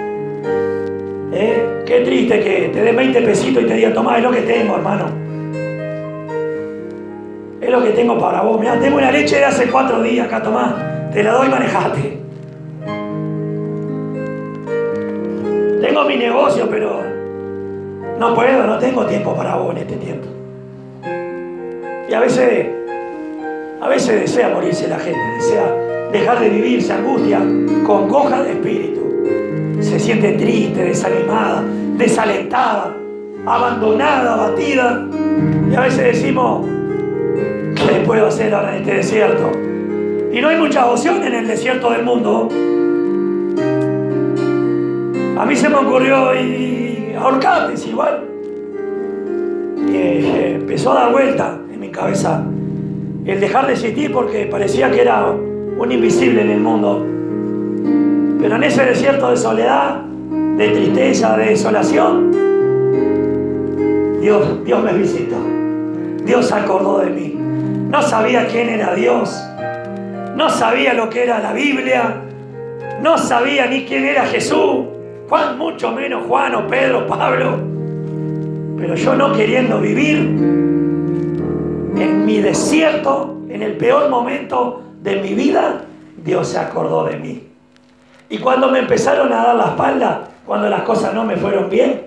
¿Eh? Qué triste que te den veinte pesitos y te digan, tomá, es lo que tengo, hermano. Es lo que tengo para vos. Mirá, tengo una leche de hace cuatro días acá, tomá. Te la doy, manejate. Tengo mi negocio, pero no puedo, no tengo tiempo para vos en este tiempo. Y a veces, a veces desea morirse la gente, desea dejar de vivir, se angustia, congoja de espíritu. Se siente triste, desanimada, desalentada, abandonada, abatida. Y a veces decimos, ¿qué puedo hacer ahora en este desierto? Y no hay mucha opción en el desierto del mundo. A mí se me ocurrió y ahorcate, es igual. Y eh, empezó a dar vuelta en mi cabeza el dejar de existir, porque parecía que era un invisible en el mundo. Pero en ese desierto de soledad, de tristeza, de desolación, Dios, Dios me visitó. Dios se acordó de mí. No sabía quién era Dios. No sabía lo que era la Biblia. No sabía ni quién era Jesús. Juan, mucho menos Juan o Pedro, Pablo. Pero yo, no queriendo vivir en mi desierto, en el peor momento de mi vida, Dios se acordó de mí. Y cuando me empezaron a dar la espalda, cuando las cosas no me fueron bien,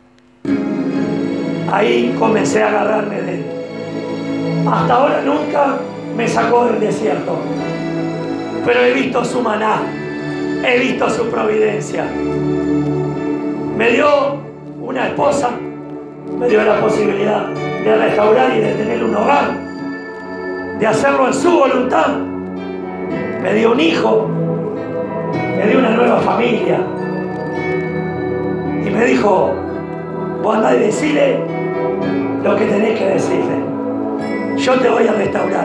ahí comencé a agarrarme de él. Hasta ahora nunca me sacó del desierto, pero he visto su maná, he visto su providencia. Me dio una esposa, me dio la posibilidad de restaurar y de tener un hogar, de hacerlo en su voluntad. Me dio un hijo, me dio una nueva familia. Y me dijo, vos andá y decile lo que tenés que decirle. Yo te voy a restaurar.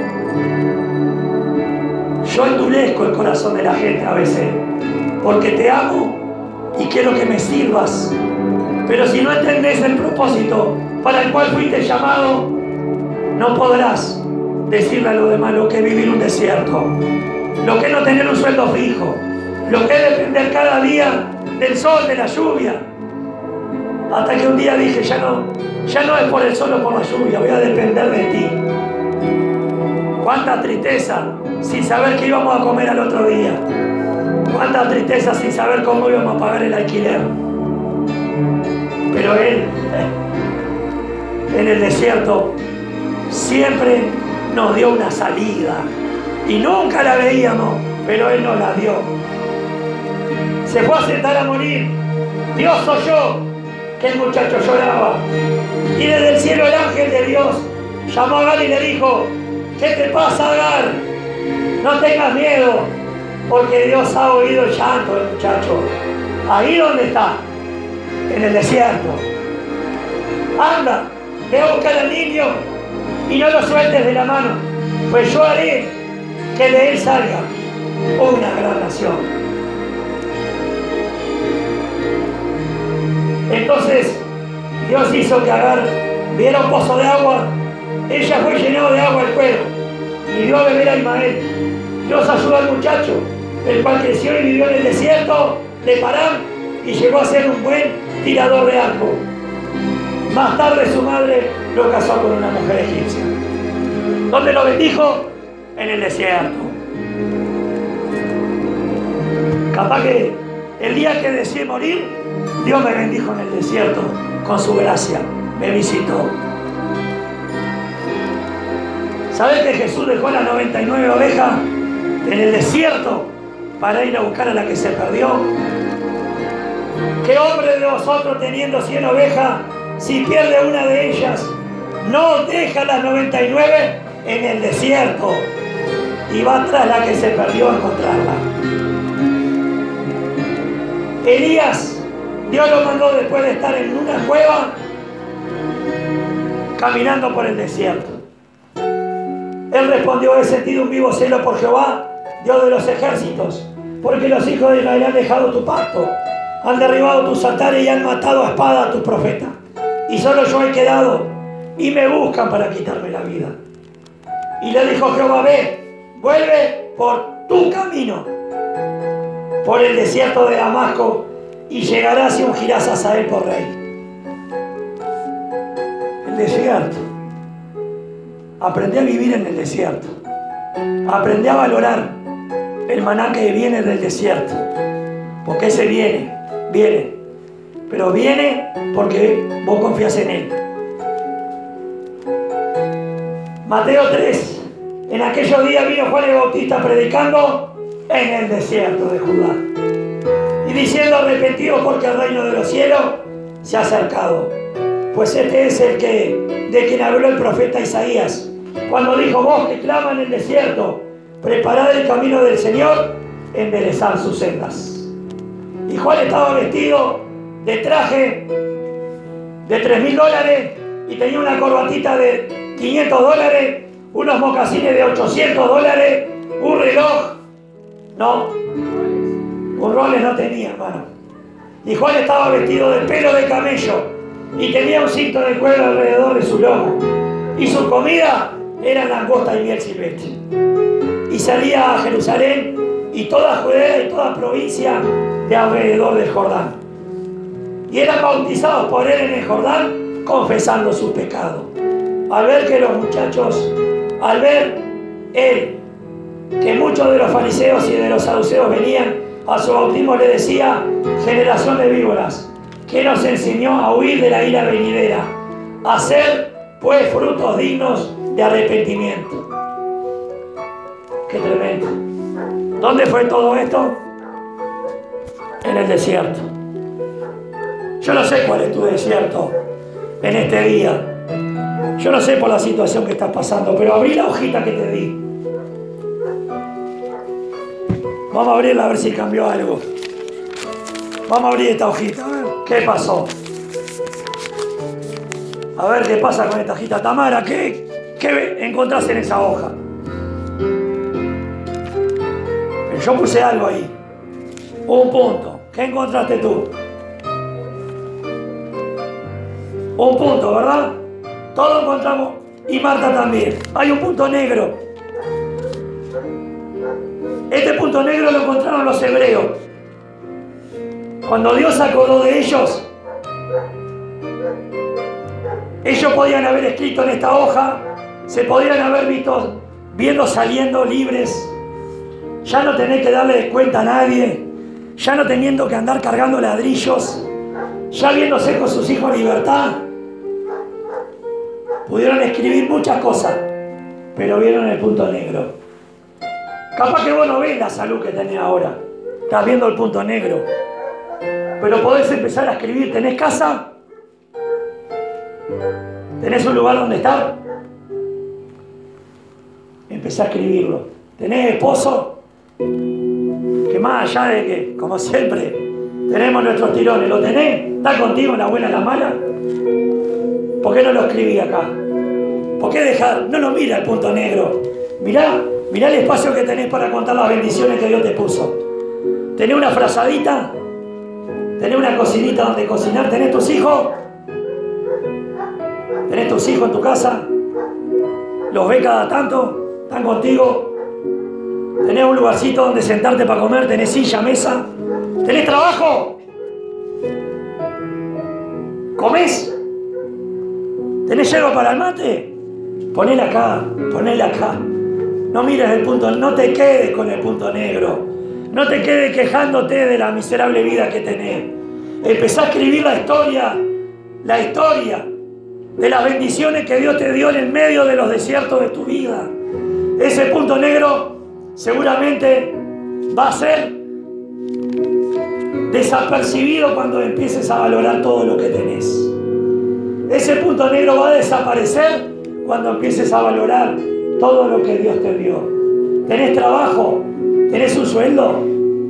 Yo endurezco el corazón de la gente a veces, porque te amo y quiero que me sirvas. Pero si no entendés el propósito para el cual fuiste llamado, no podrás decirle a los demás lo que es vivir un desierto, lo que es no tener un sueldo fijo, lo que es depender cada día del sol, de la lluvia. Hasta que un día dije, ya no, ya no es por el sol o por la lluvia, voy a depender de ti. Cuánta tristeza sin saber qué íbamos a comer al otro día. Cuánta tristeza sin saber cómo íbamos a pagar el alquiler. Pero Él, en el desierto, siempre nos dio una salida. Y nunca la veíamos, pero Él nos la dio. Se fue a sentar a morir. Dios oyó que el muchacho lloraba. Y desde el cielo el ángel de Dios llamó a Agar y le dijo, ¿qué te pasa, Agar? No tengas miedo, porque Dios ha oído el llanto del muchacho. Ahí donde está, en el desierto. Anda, ve a buscar al niño y no lo sueltes de la mano, pues yo haré que de él salga una gran nación. Entonces Dios hizo que Agar viera un pozo de agua. Ella fue llenada de agua el cuello y dio a beber a Ismael. Dios ayudó al muchacho, el cual creció y vivió en el desierto de Parán y llegó a ser un buen tirador de arco. Más tarde su madre lo casó con una mujer egipcia. ¿Dónde lo bendijo? En el desierto. Capaz que el día que deseé morir, Dios me bendijo en el desierto con su gracia, me visitó. ¿Sabés que Jesús dejó las noventa y nueve ovejas en el desierto para ir a buscar a la que se perdió? ¿Qué hombre de vosotros teniendo cien ovejas, si pierde una de ellas, no deja las noventa y nueve en el desierto y va tras la que se perdió a encontrarla? Elías, Dios lo mandó después de estar en una cueva caminando por el desierto. Él respondió, he sentido un vivo celo por Jehová, Dios de los ejércitos, porque los hijos de Israel han dejado tu pacto, han derribado tus altares y han matado a espada a tus profetas. Y solo yo he quedado y me buscan para quitarme la vida. Y le dijo Jehová, ve, vuelve por tu camino, por el desierto de Damasco, y llegarás y ungirás a Hazael por rey. El desierto. Aprendí a vivir en el desierto. Aprendí a valorar el maná que viene del desierto. Porque ese viene, viene. Pero viene porque vos confías en Él. Mateo tres. En aquellos días vino Juan el Bautista predicando en el desierto de Judá. Y diciendo, arrepentidos porque el reino de los cielos se ha acercado. Pues este es el que, de quien habló el profeta Isaías, cuando dijo, vos que clama en el desierto, preparad el camino del Señor, enderezad sus sendas. Y Juan estaba vestido de traje de tres mil dólares y tenía una corbatita de quinientos dólares, unos mocasines de ochocientos dólares, un reloj. No, un Rolex no tenía, hermano. Y Juan estaba vestido de pelo de camello y tenía un cinto de cuero alrededor de su lomo. Y su comida era langosta y miel silvestre. Y salía a Jerusalén y toda Judea y toda provincia de alrededor del Jordán. Y eran bautizados por él en el Jordán, confesando sus pecados. Al ver que los muchachos, al ver él, que muchos de los fariseos y de los saduceos venían a su bautismo le decía: generación de víboras, que nos enseñó a huir de la ira venidera, a hacer pues frutos dignos de arrepentimiento. Qué tremendo. ¿Dónde fue todo esto? En el desierto. Yo no sé cuál es tu desierto en este día. Yo no sé por la situación que estás pasando, pero abrí la hojita que te di. Vamos a abrirla a ver si cambió algo. Vamos a abrir esta hojita, a ver qué pasó. A ver qué pasa con esta hojita. Tamara, ¿qué, qué encontraste en esa hoja? Yo puse algo ahí. Un punto. ¿Qué encontraste tú? Un punto, ¿verdad? Todos encontramos. Y Marta también. Hay un punto negro. Este punto negro lo encontraron los hebreos. Cuando Dios se acordó de ellos, ellos podían haber escrito en esta hoja, se podían haber visto viendo saliendo libres, ya no tener que darle cuenta a nadie, ya no teniendo que andar cargando ladrillos, ya viéndose con sus hijos en libertad. Pudieron escribir muchas cosas, pero vieron el punto negro. Capaz que vos no ves la salud que tenés ahora, estás viendo el punto negro, pero podés empezar a escribir. ¿Tenés casa? ¿Tenés un lugar donde estar? Empezá a escribirlo. ¿Tenés esposo? Que más allá de que, como siempre, tenemos nuestros tirones, ¿lo tenés? ¿Está contigo en la buena y la mala? ¿Por qué no lo escribí acá? ¿Por qué dejar? No lo mira el punto negro. Mirá, mirá el espacio que tenés para contar las bendiciones que Dios te puso. ¿Tenés una frazadita? ¿Tenés una cocinita donde cocinar? ¿Tenés tus hijos? ¿Tenés tus hijos en tu casa? ¿Los ves cada tanto? ¿Están contigo? ¿Tenés un lugarcito donde sentarte para comer? ¿Tenés silla, mesa? ¿Tenés trabajo? ¿Comés? ¿Tenés yerba para el mate? Ponela acá, ponela acá. No mires el punto, no te quedes con el punto negro. No te quedes quejándote de la miserable vida que tenés. Empezá a escribir la historia, la historia de las bendiciones que Dios te dio en el medio de los desiertos de tu vida. Ese punto negro seguramente va a ser desapercibido cuando empieces a valorar todo lo que tenés. Ese punto negro va a desaparecer cuando empieces a valorar todo lo que Dios te dio. ¿Tenés trabajo? ¿Tenés un sueldo?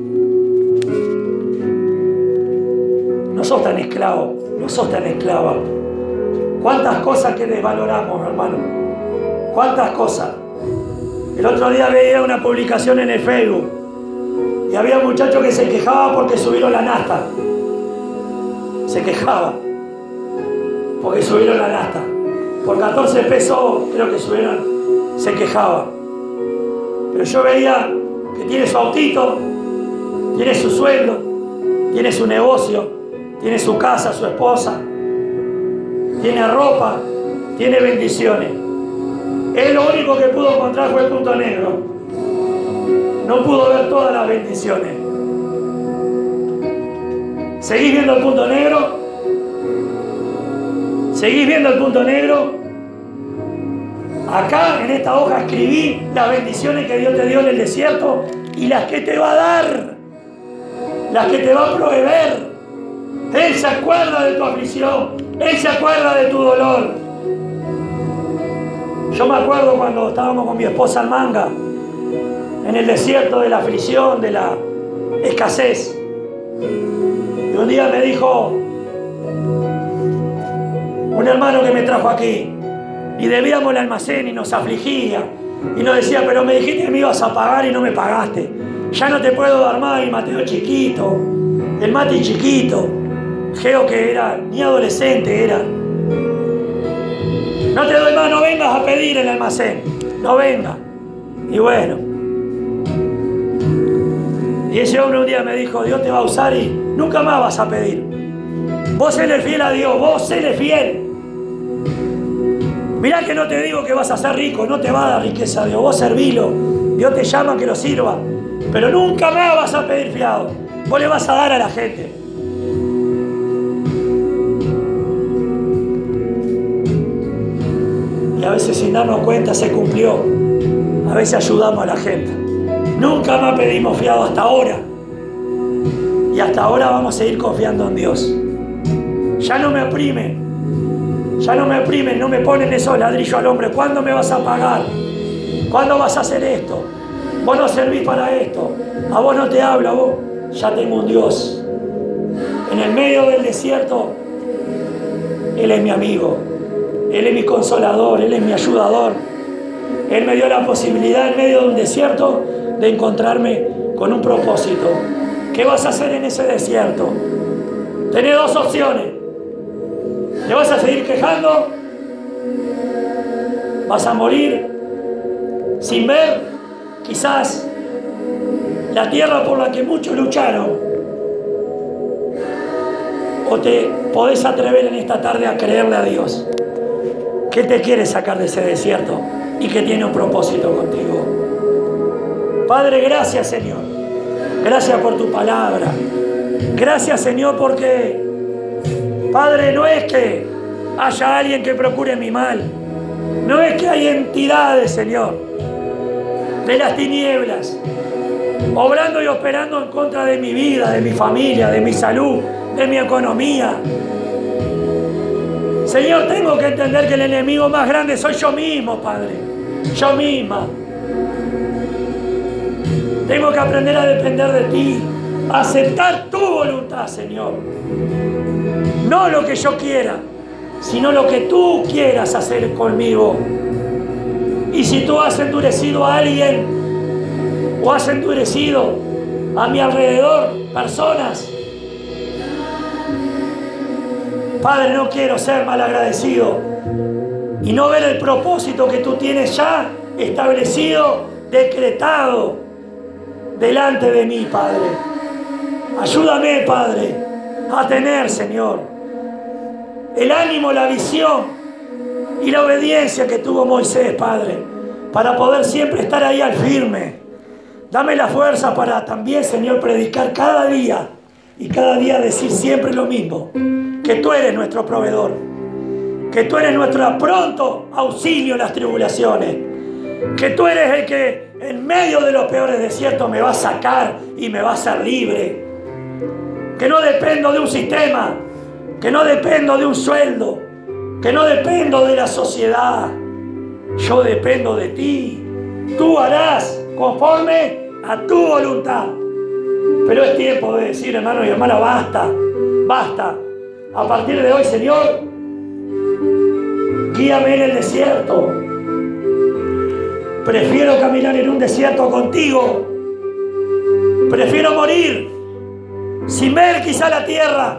No sos tan esclavo, no sos tan esclava. ¿Cuántas cosas que desvaloramos, hermano? ¿Cuántas cosas? El otro día veía una publicación en el Facebook y había un muchacho que se quejaba porque subieron la nafta. Se quejaba porque subieron la nafta. Por catorce pesos creo que subieron, se quejaba. Pero yo veía que tiene su autito, tiene su sueldo, tiene su negocio, tiene su casa, su esposa, tiene ropa, tiene bendiciones. Él lo único que pudo encontrar fue el punto negro. No pudo ver todas las bendiciones. ¿Seguís viendo el punto negro? ¿Seguís viendo el punto negro? Acá en esta hoja escribí las bendiciones que Dios te dio en el desierto y las que te va a dar, las que te va a proveer. Él se acuerda de tu aflicción, Él se acuerda de tu dolor. Yo me acuerdo cuando estábamos con mi esposa en Manga, en el desierto de la aflicción, de la escasez. Y un día me dijo un hermano que me trajo aquí, y debíamos el almacén y nos afligía, y nos decía: pero me dijiste que me ibas a pagar y no me pagaste, ya no te puedo dar más. Y Mateo chiquito, el Mati chiquito, Geo que era ni adolescente era: no te doy más, no vengas a pedir el almacén, no vengas. Y bueno, y ese hombre un día me dijo: Dios te va a usar y nunca más vas a pedir. Vos eres fiel a Dios, vos eres fiel. Mirá que no te digo que vas a ser rico, no te va a dar riqueza a Dios, vos servilo. Dios te llama a que lo sirva, pero nunca más vas a pedir fiado. Vos le vas a dar a la gente. Y a veces sin darnos cuenta se cumplió. A veces ayudamos a la gente. Nunca más pedimos fiado hasta ahora. Y hasta ahora vamos a seguir confiando en Dios. Ya no me oprime. Ya no me oprimen, no me ponen esos ladrillos al hombre. ¿Cuándo me vas a pagar? ¿Cuándo vas a hacer esto? Vos no servís para esto. A vos no te hablo, a vos. Ya tengo un Dios. En el medio del desierto, Él es mi amigo. Él es mi consolador, Él es mi ayudador. Él me dio la posibilidad en medio de un desierto de encontrarme con un propósito. ¿Qué vas a hacer en ese desierto? Tenés dos opciones. ¿Te vas a seguir quejando? ¿Vas a morir sin ver quizás la tierra por la que muchos lucharon? ¿O te podés atrever en esta tarde a creerle a Dios que te quiere sacar de ese desierto y que tiene un propósito contigo? Padre, gracias, Señor. Gracias por tu palabra. Gracias, Señor, porque, Padre, no es que haya alguien que procure mi mal. No es que hay entidades, Señor, de las tinieblas, obrando y operando en contra de mi vida, de mi familia, de mi salud, de mi economía. Señor, tengo que entender que el enemigo más grande soy yo mismo, Padre. Yo misma. Tengo que aprender a depender de ti, a aceptar tu voluntad, Señor. No lo que yo quiera, sino lo que tú quieras hacer conmigo. Y si tú has endurecido a alguien, o has endurecido a mi alrededor personas, Padre, no quiero ser malagradecido y no ver el propósito que tú tienes ya establecido, decretado delante de mí, Padre. Ayúdame, Padre, a tener, Señor, el ánimo, la visión y la obediencia que tuvo Moisés, Padre, para poder siempre estar ahí al firme. Dame la fuerza para también, Señor, predicar cada día y cada día decir siempre lo mismo, que tú eres nuestro proveedor, que tú eres nuestro pronto auxilio en las tribulaciones, que tú eres el que en medio de los peores desiertos me va a sacar y me va a hacer libre, que no dependo de un sistema, que no dependo de un sueldo, que no dependo de la sociedad, yo dependo de ti. Tú harás conforme a tu voluntad. Pero es tiempo de decir, hermano y hermana, basta, basta. A partir de hoy, Señor, guíame en el desierto. Prefiero caminar en un desierto contigo. Prefiero morir sin ver quizá la tierra,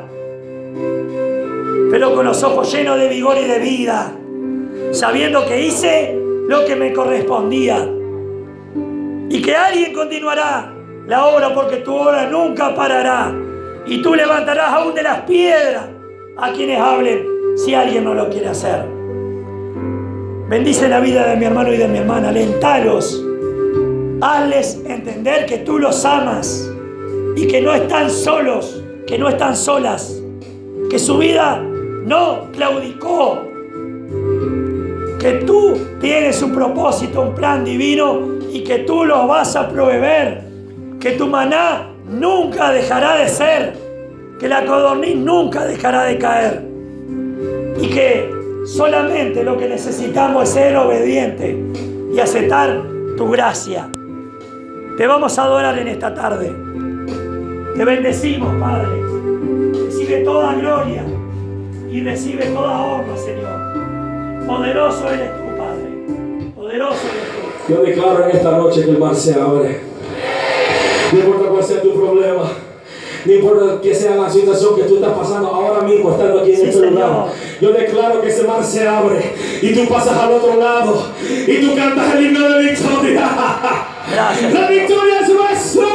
pero con los ojos llenos de vigor y de vida, sabiendo que hice lo que me correspondía y que alguien continuará la obra, porque tu obra nunca parará y tú levantarás aún de las piedras a quienes hablen si alguien no lo quiere hacer. Bendice la vida de mi hermano y de mi hermana, alentalos, hazles entender que tú los amas y que no están solos, que no están solas, que su vida no claudicó, que tú tienes un propósito, un plan divino y que tú los vas a proveer, que tu maná nunca dejará de ser, que la codorniz nunca dejará de caer y que solamente lo que necesitamos es ser obediente y aceptar tu gracia. Te vamos a adorar en esta tarde. Te bendecimos, Padre. Recibe toda gloria y recibe toda honra, Señor. Poderoso eres tú, Padre. Poderoso eres tú. Yo declaro en esta noche que el mar se abre. No importa cuál sea tu problema, no importa que sea la situación que tú estás pasando ahora mismo, estando aquí en sí, este Señor. lugar. Yo declaro que ese mar se abre y tú pasas al otro lado y tú cantas el himno de victoria. Gracias. La victoria es nuestra.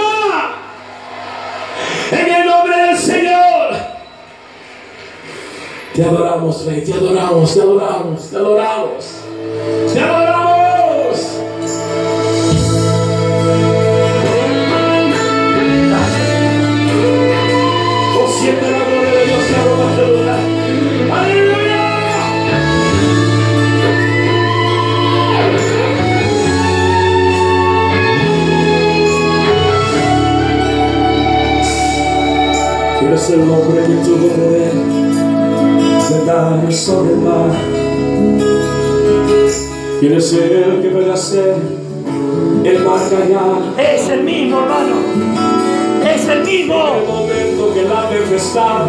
En el nombre del Señor. Te adoramos, Rey, te adoramos, te adoramos, te adoramos, te adoramos. es el hombre que tuvo poder de dar sobre el mar. ¿Quién es el que puede hacer el mar callar? Es el mismo, hermano. Es el mismo. En el momento que la tempestad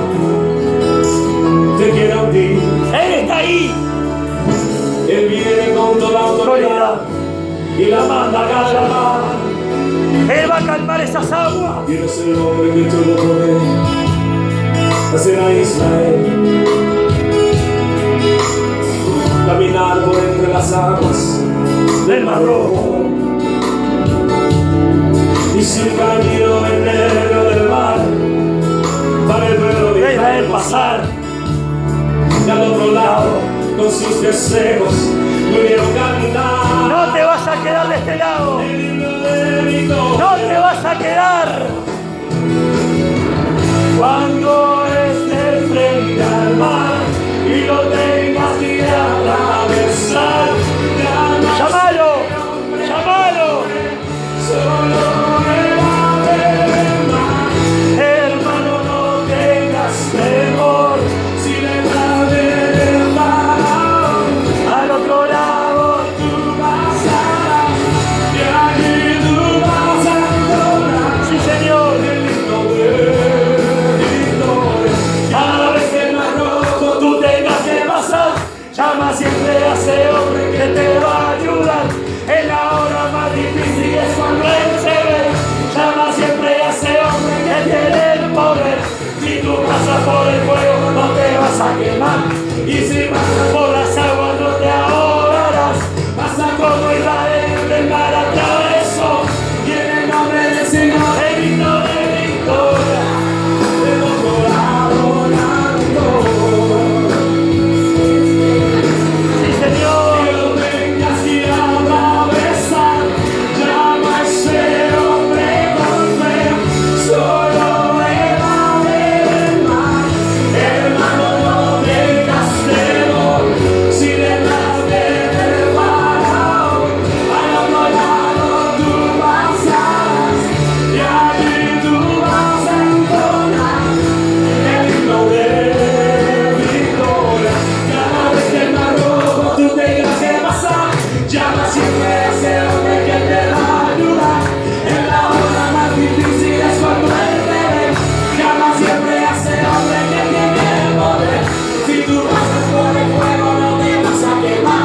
te quiera hundir, Él está ahí. Él viene con toda autoridad y la manda a calmar. Él va a calmar esas aguas. ¿Quién es el hombre que tuvo poder hacer a Israel caminar por entre las aguas del Mar Rojo y sin camino en medio del mar para el pueblo de Israel pasar? Y al otro lado, con sus pies secos, pudieron caminar. No te vas a quedar de este lado. No te vas a quedar. Cuando estés frente al mar y lo tengas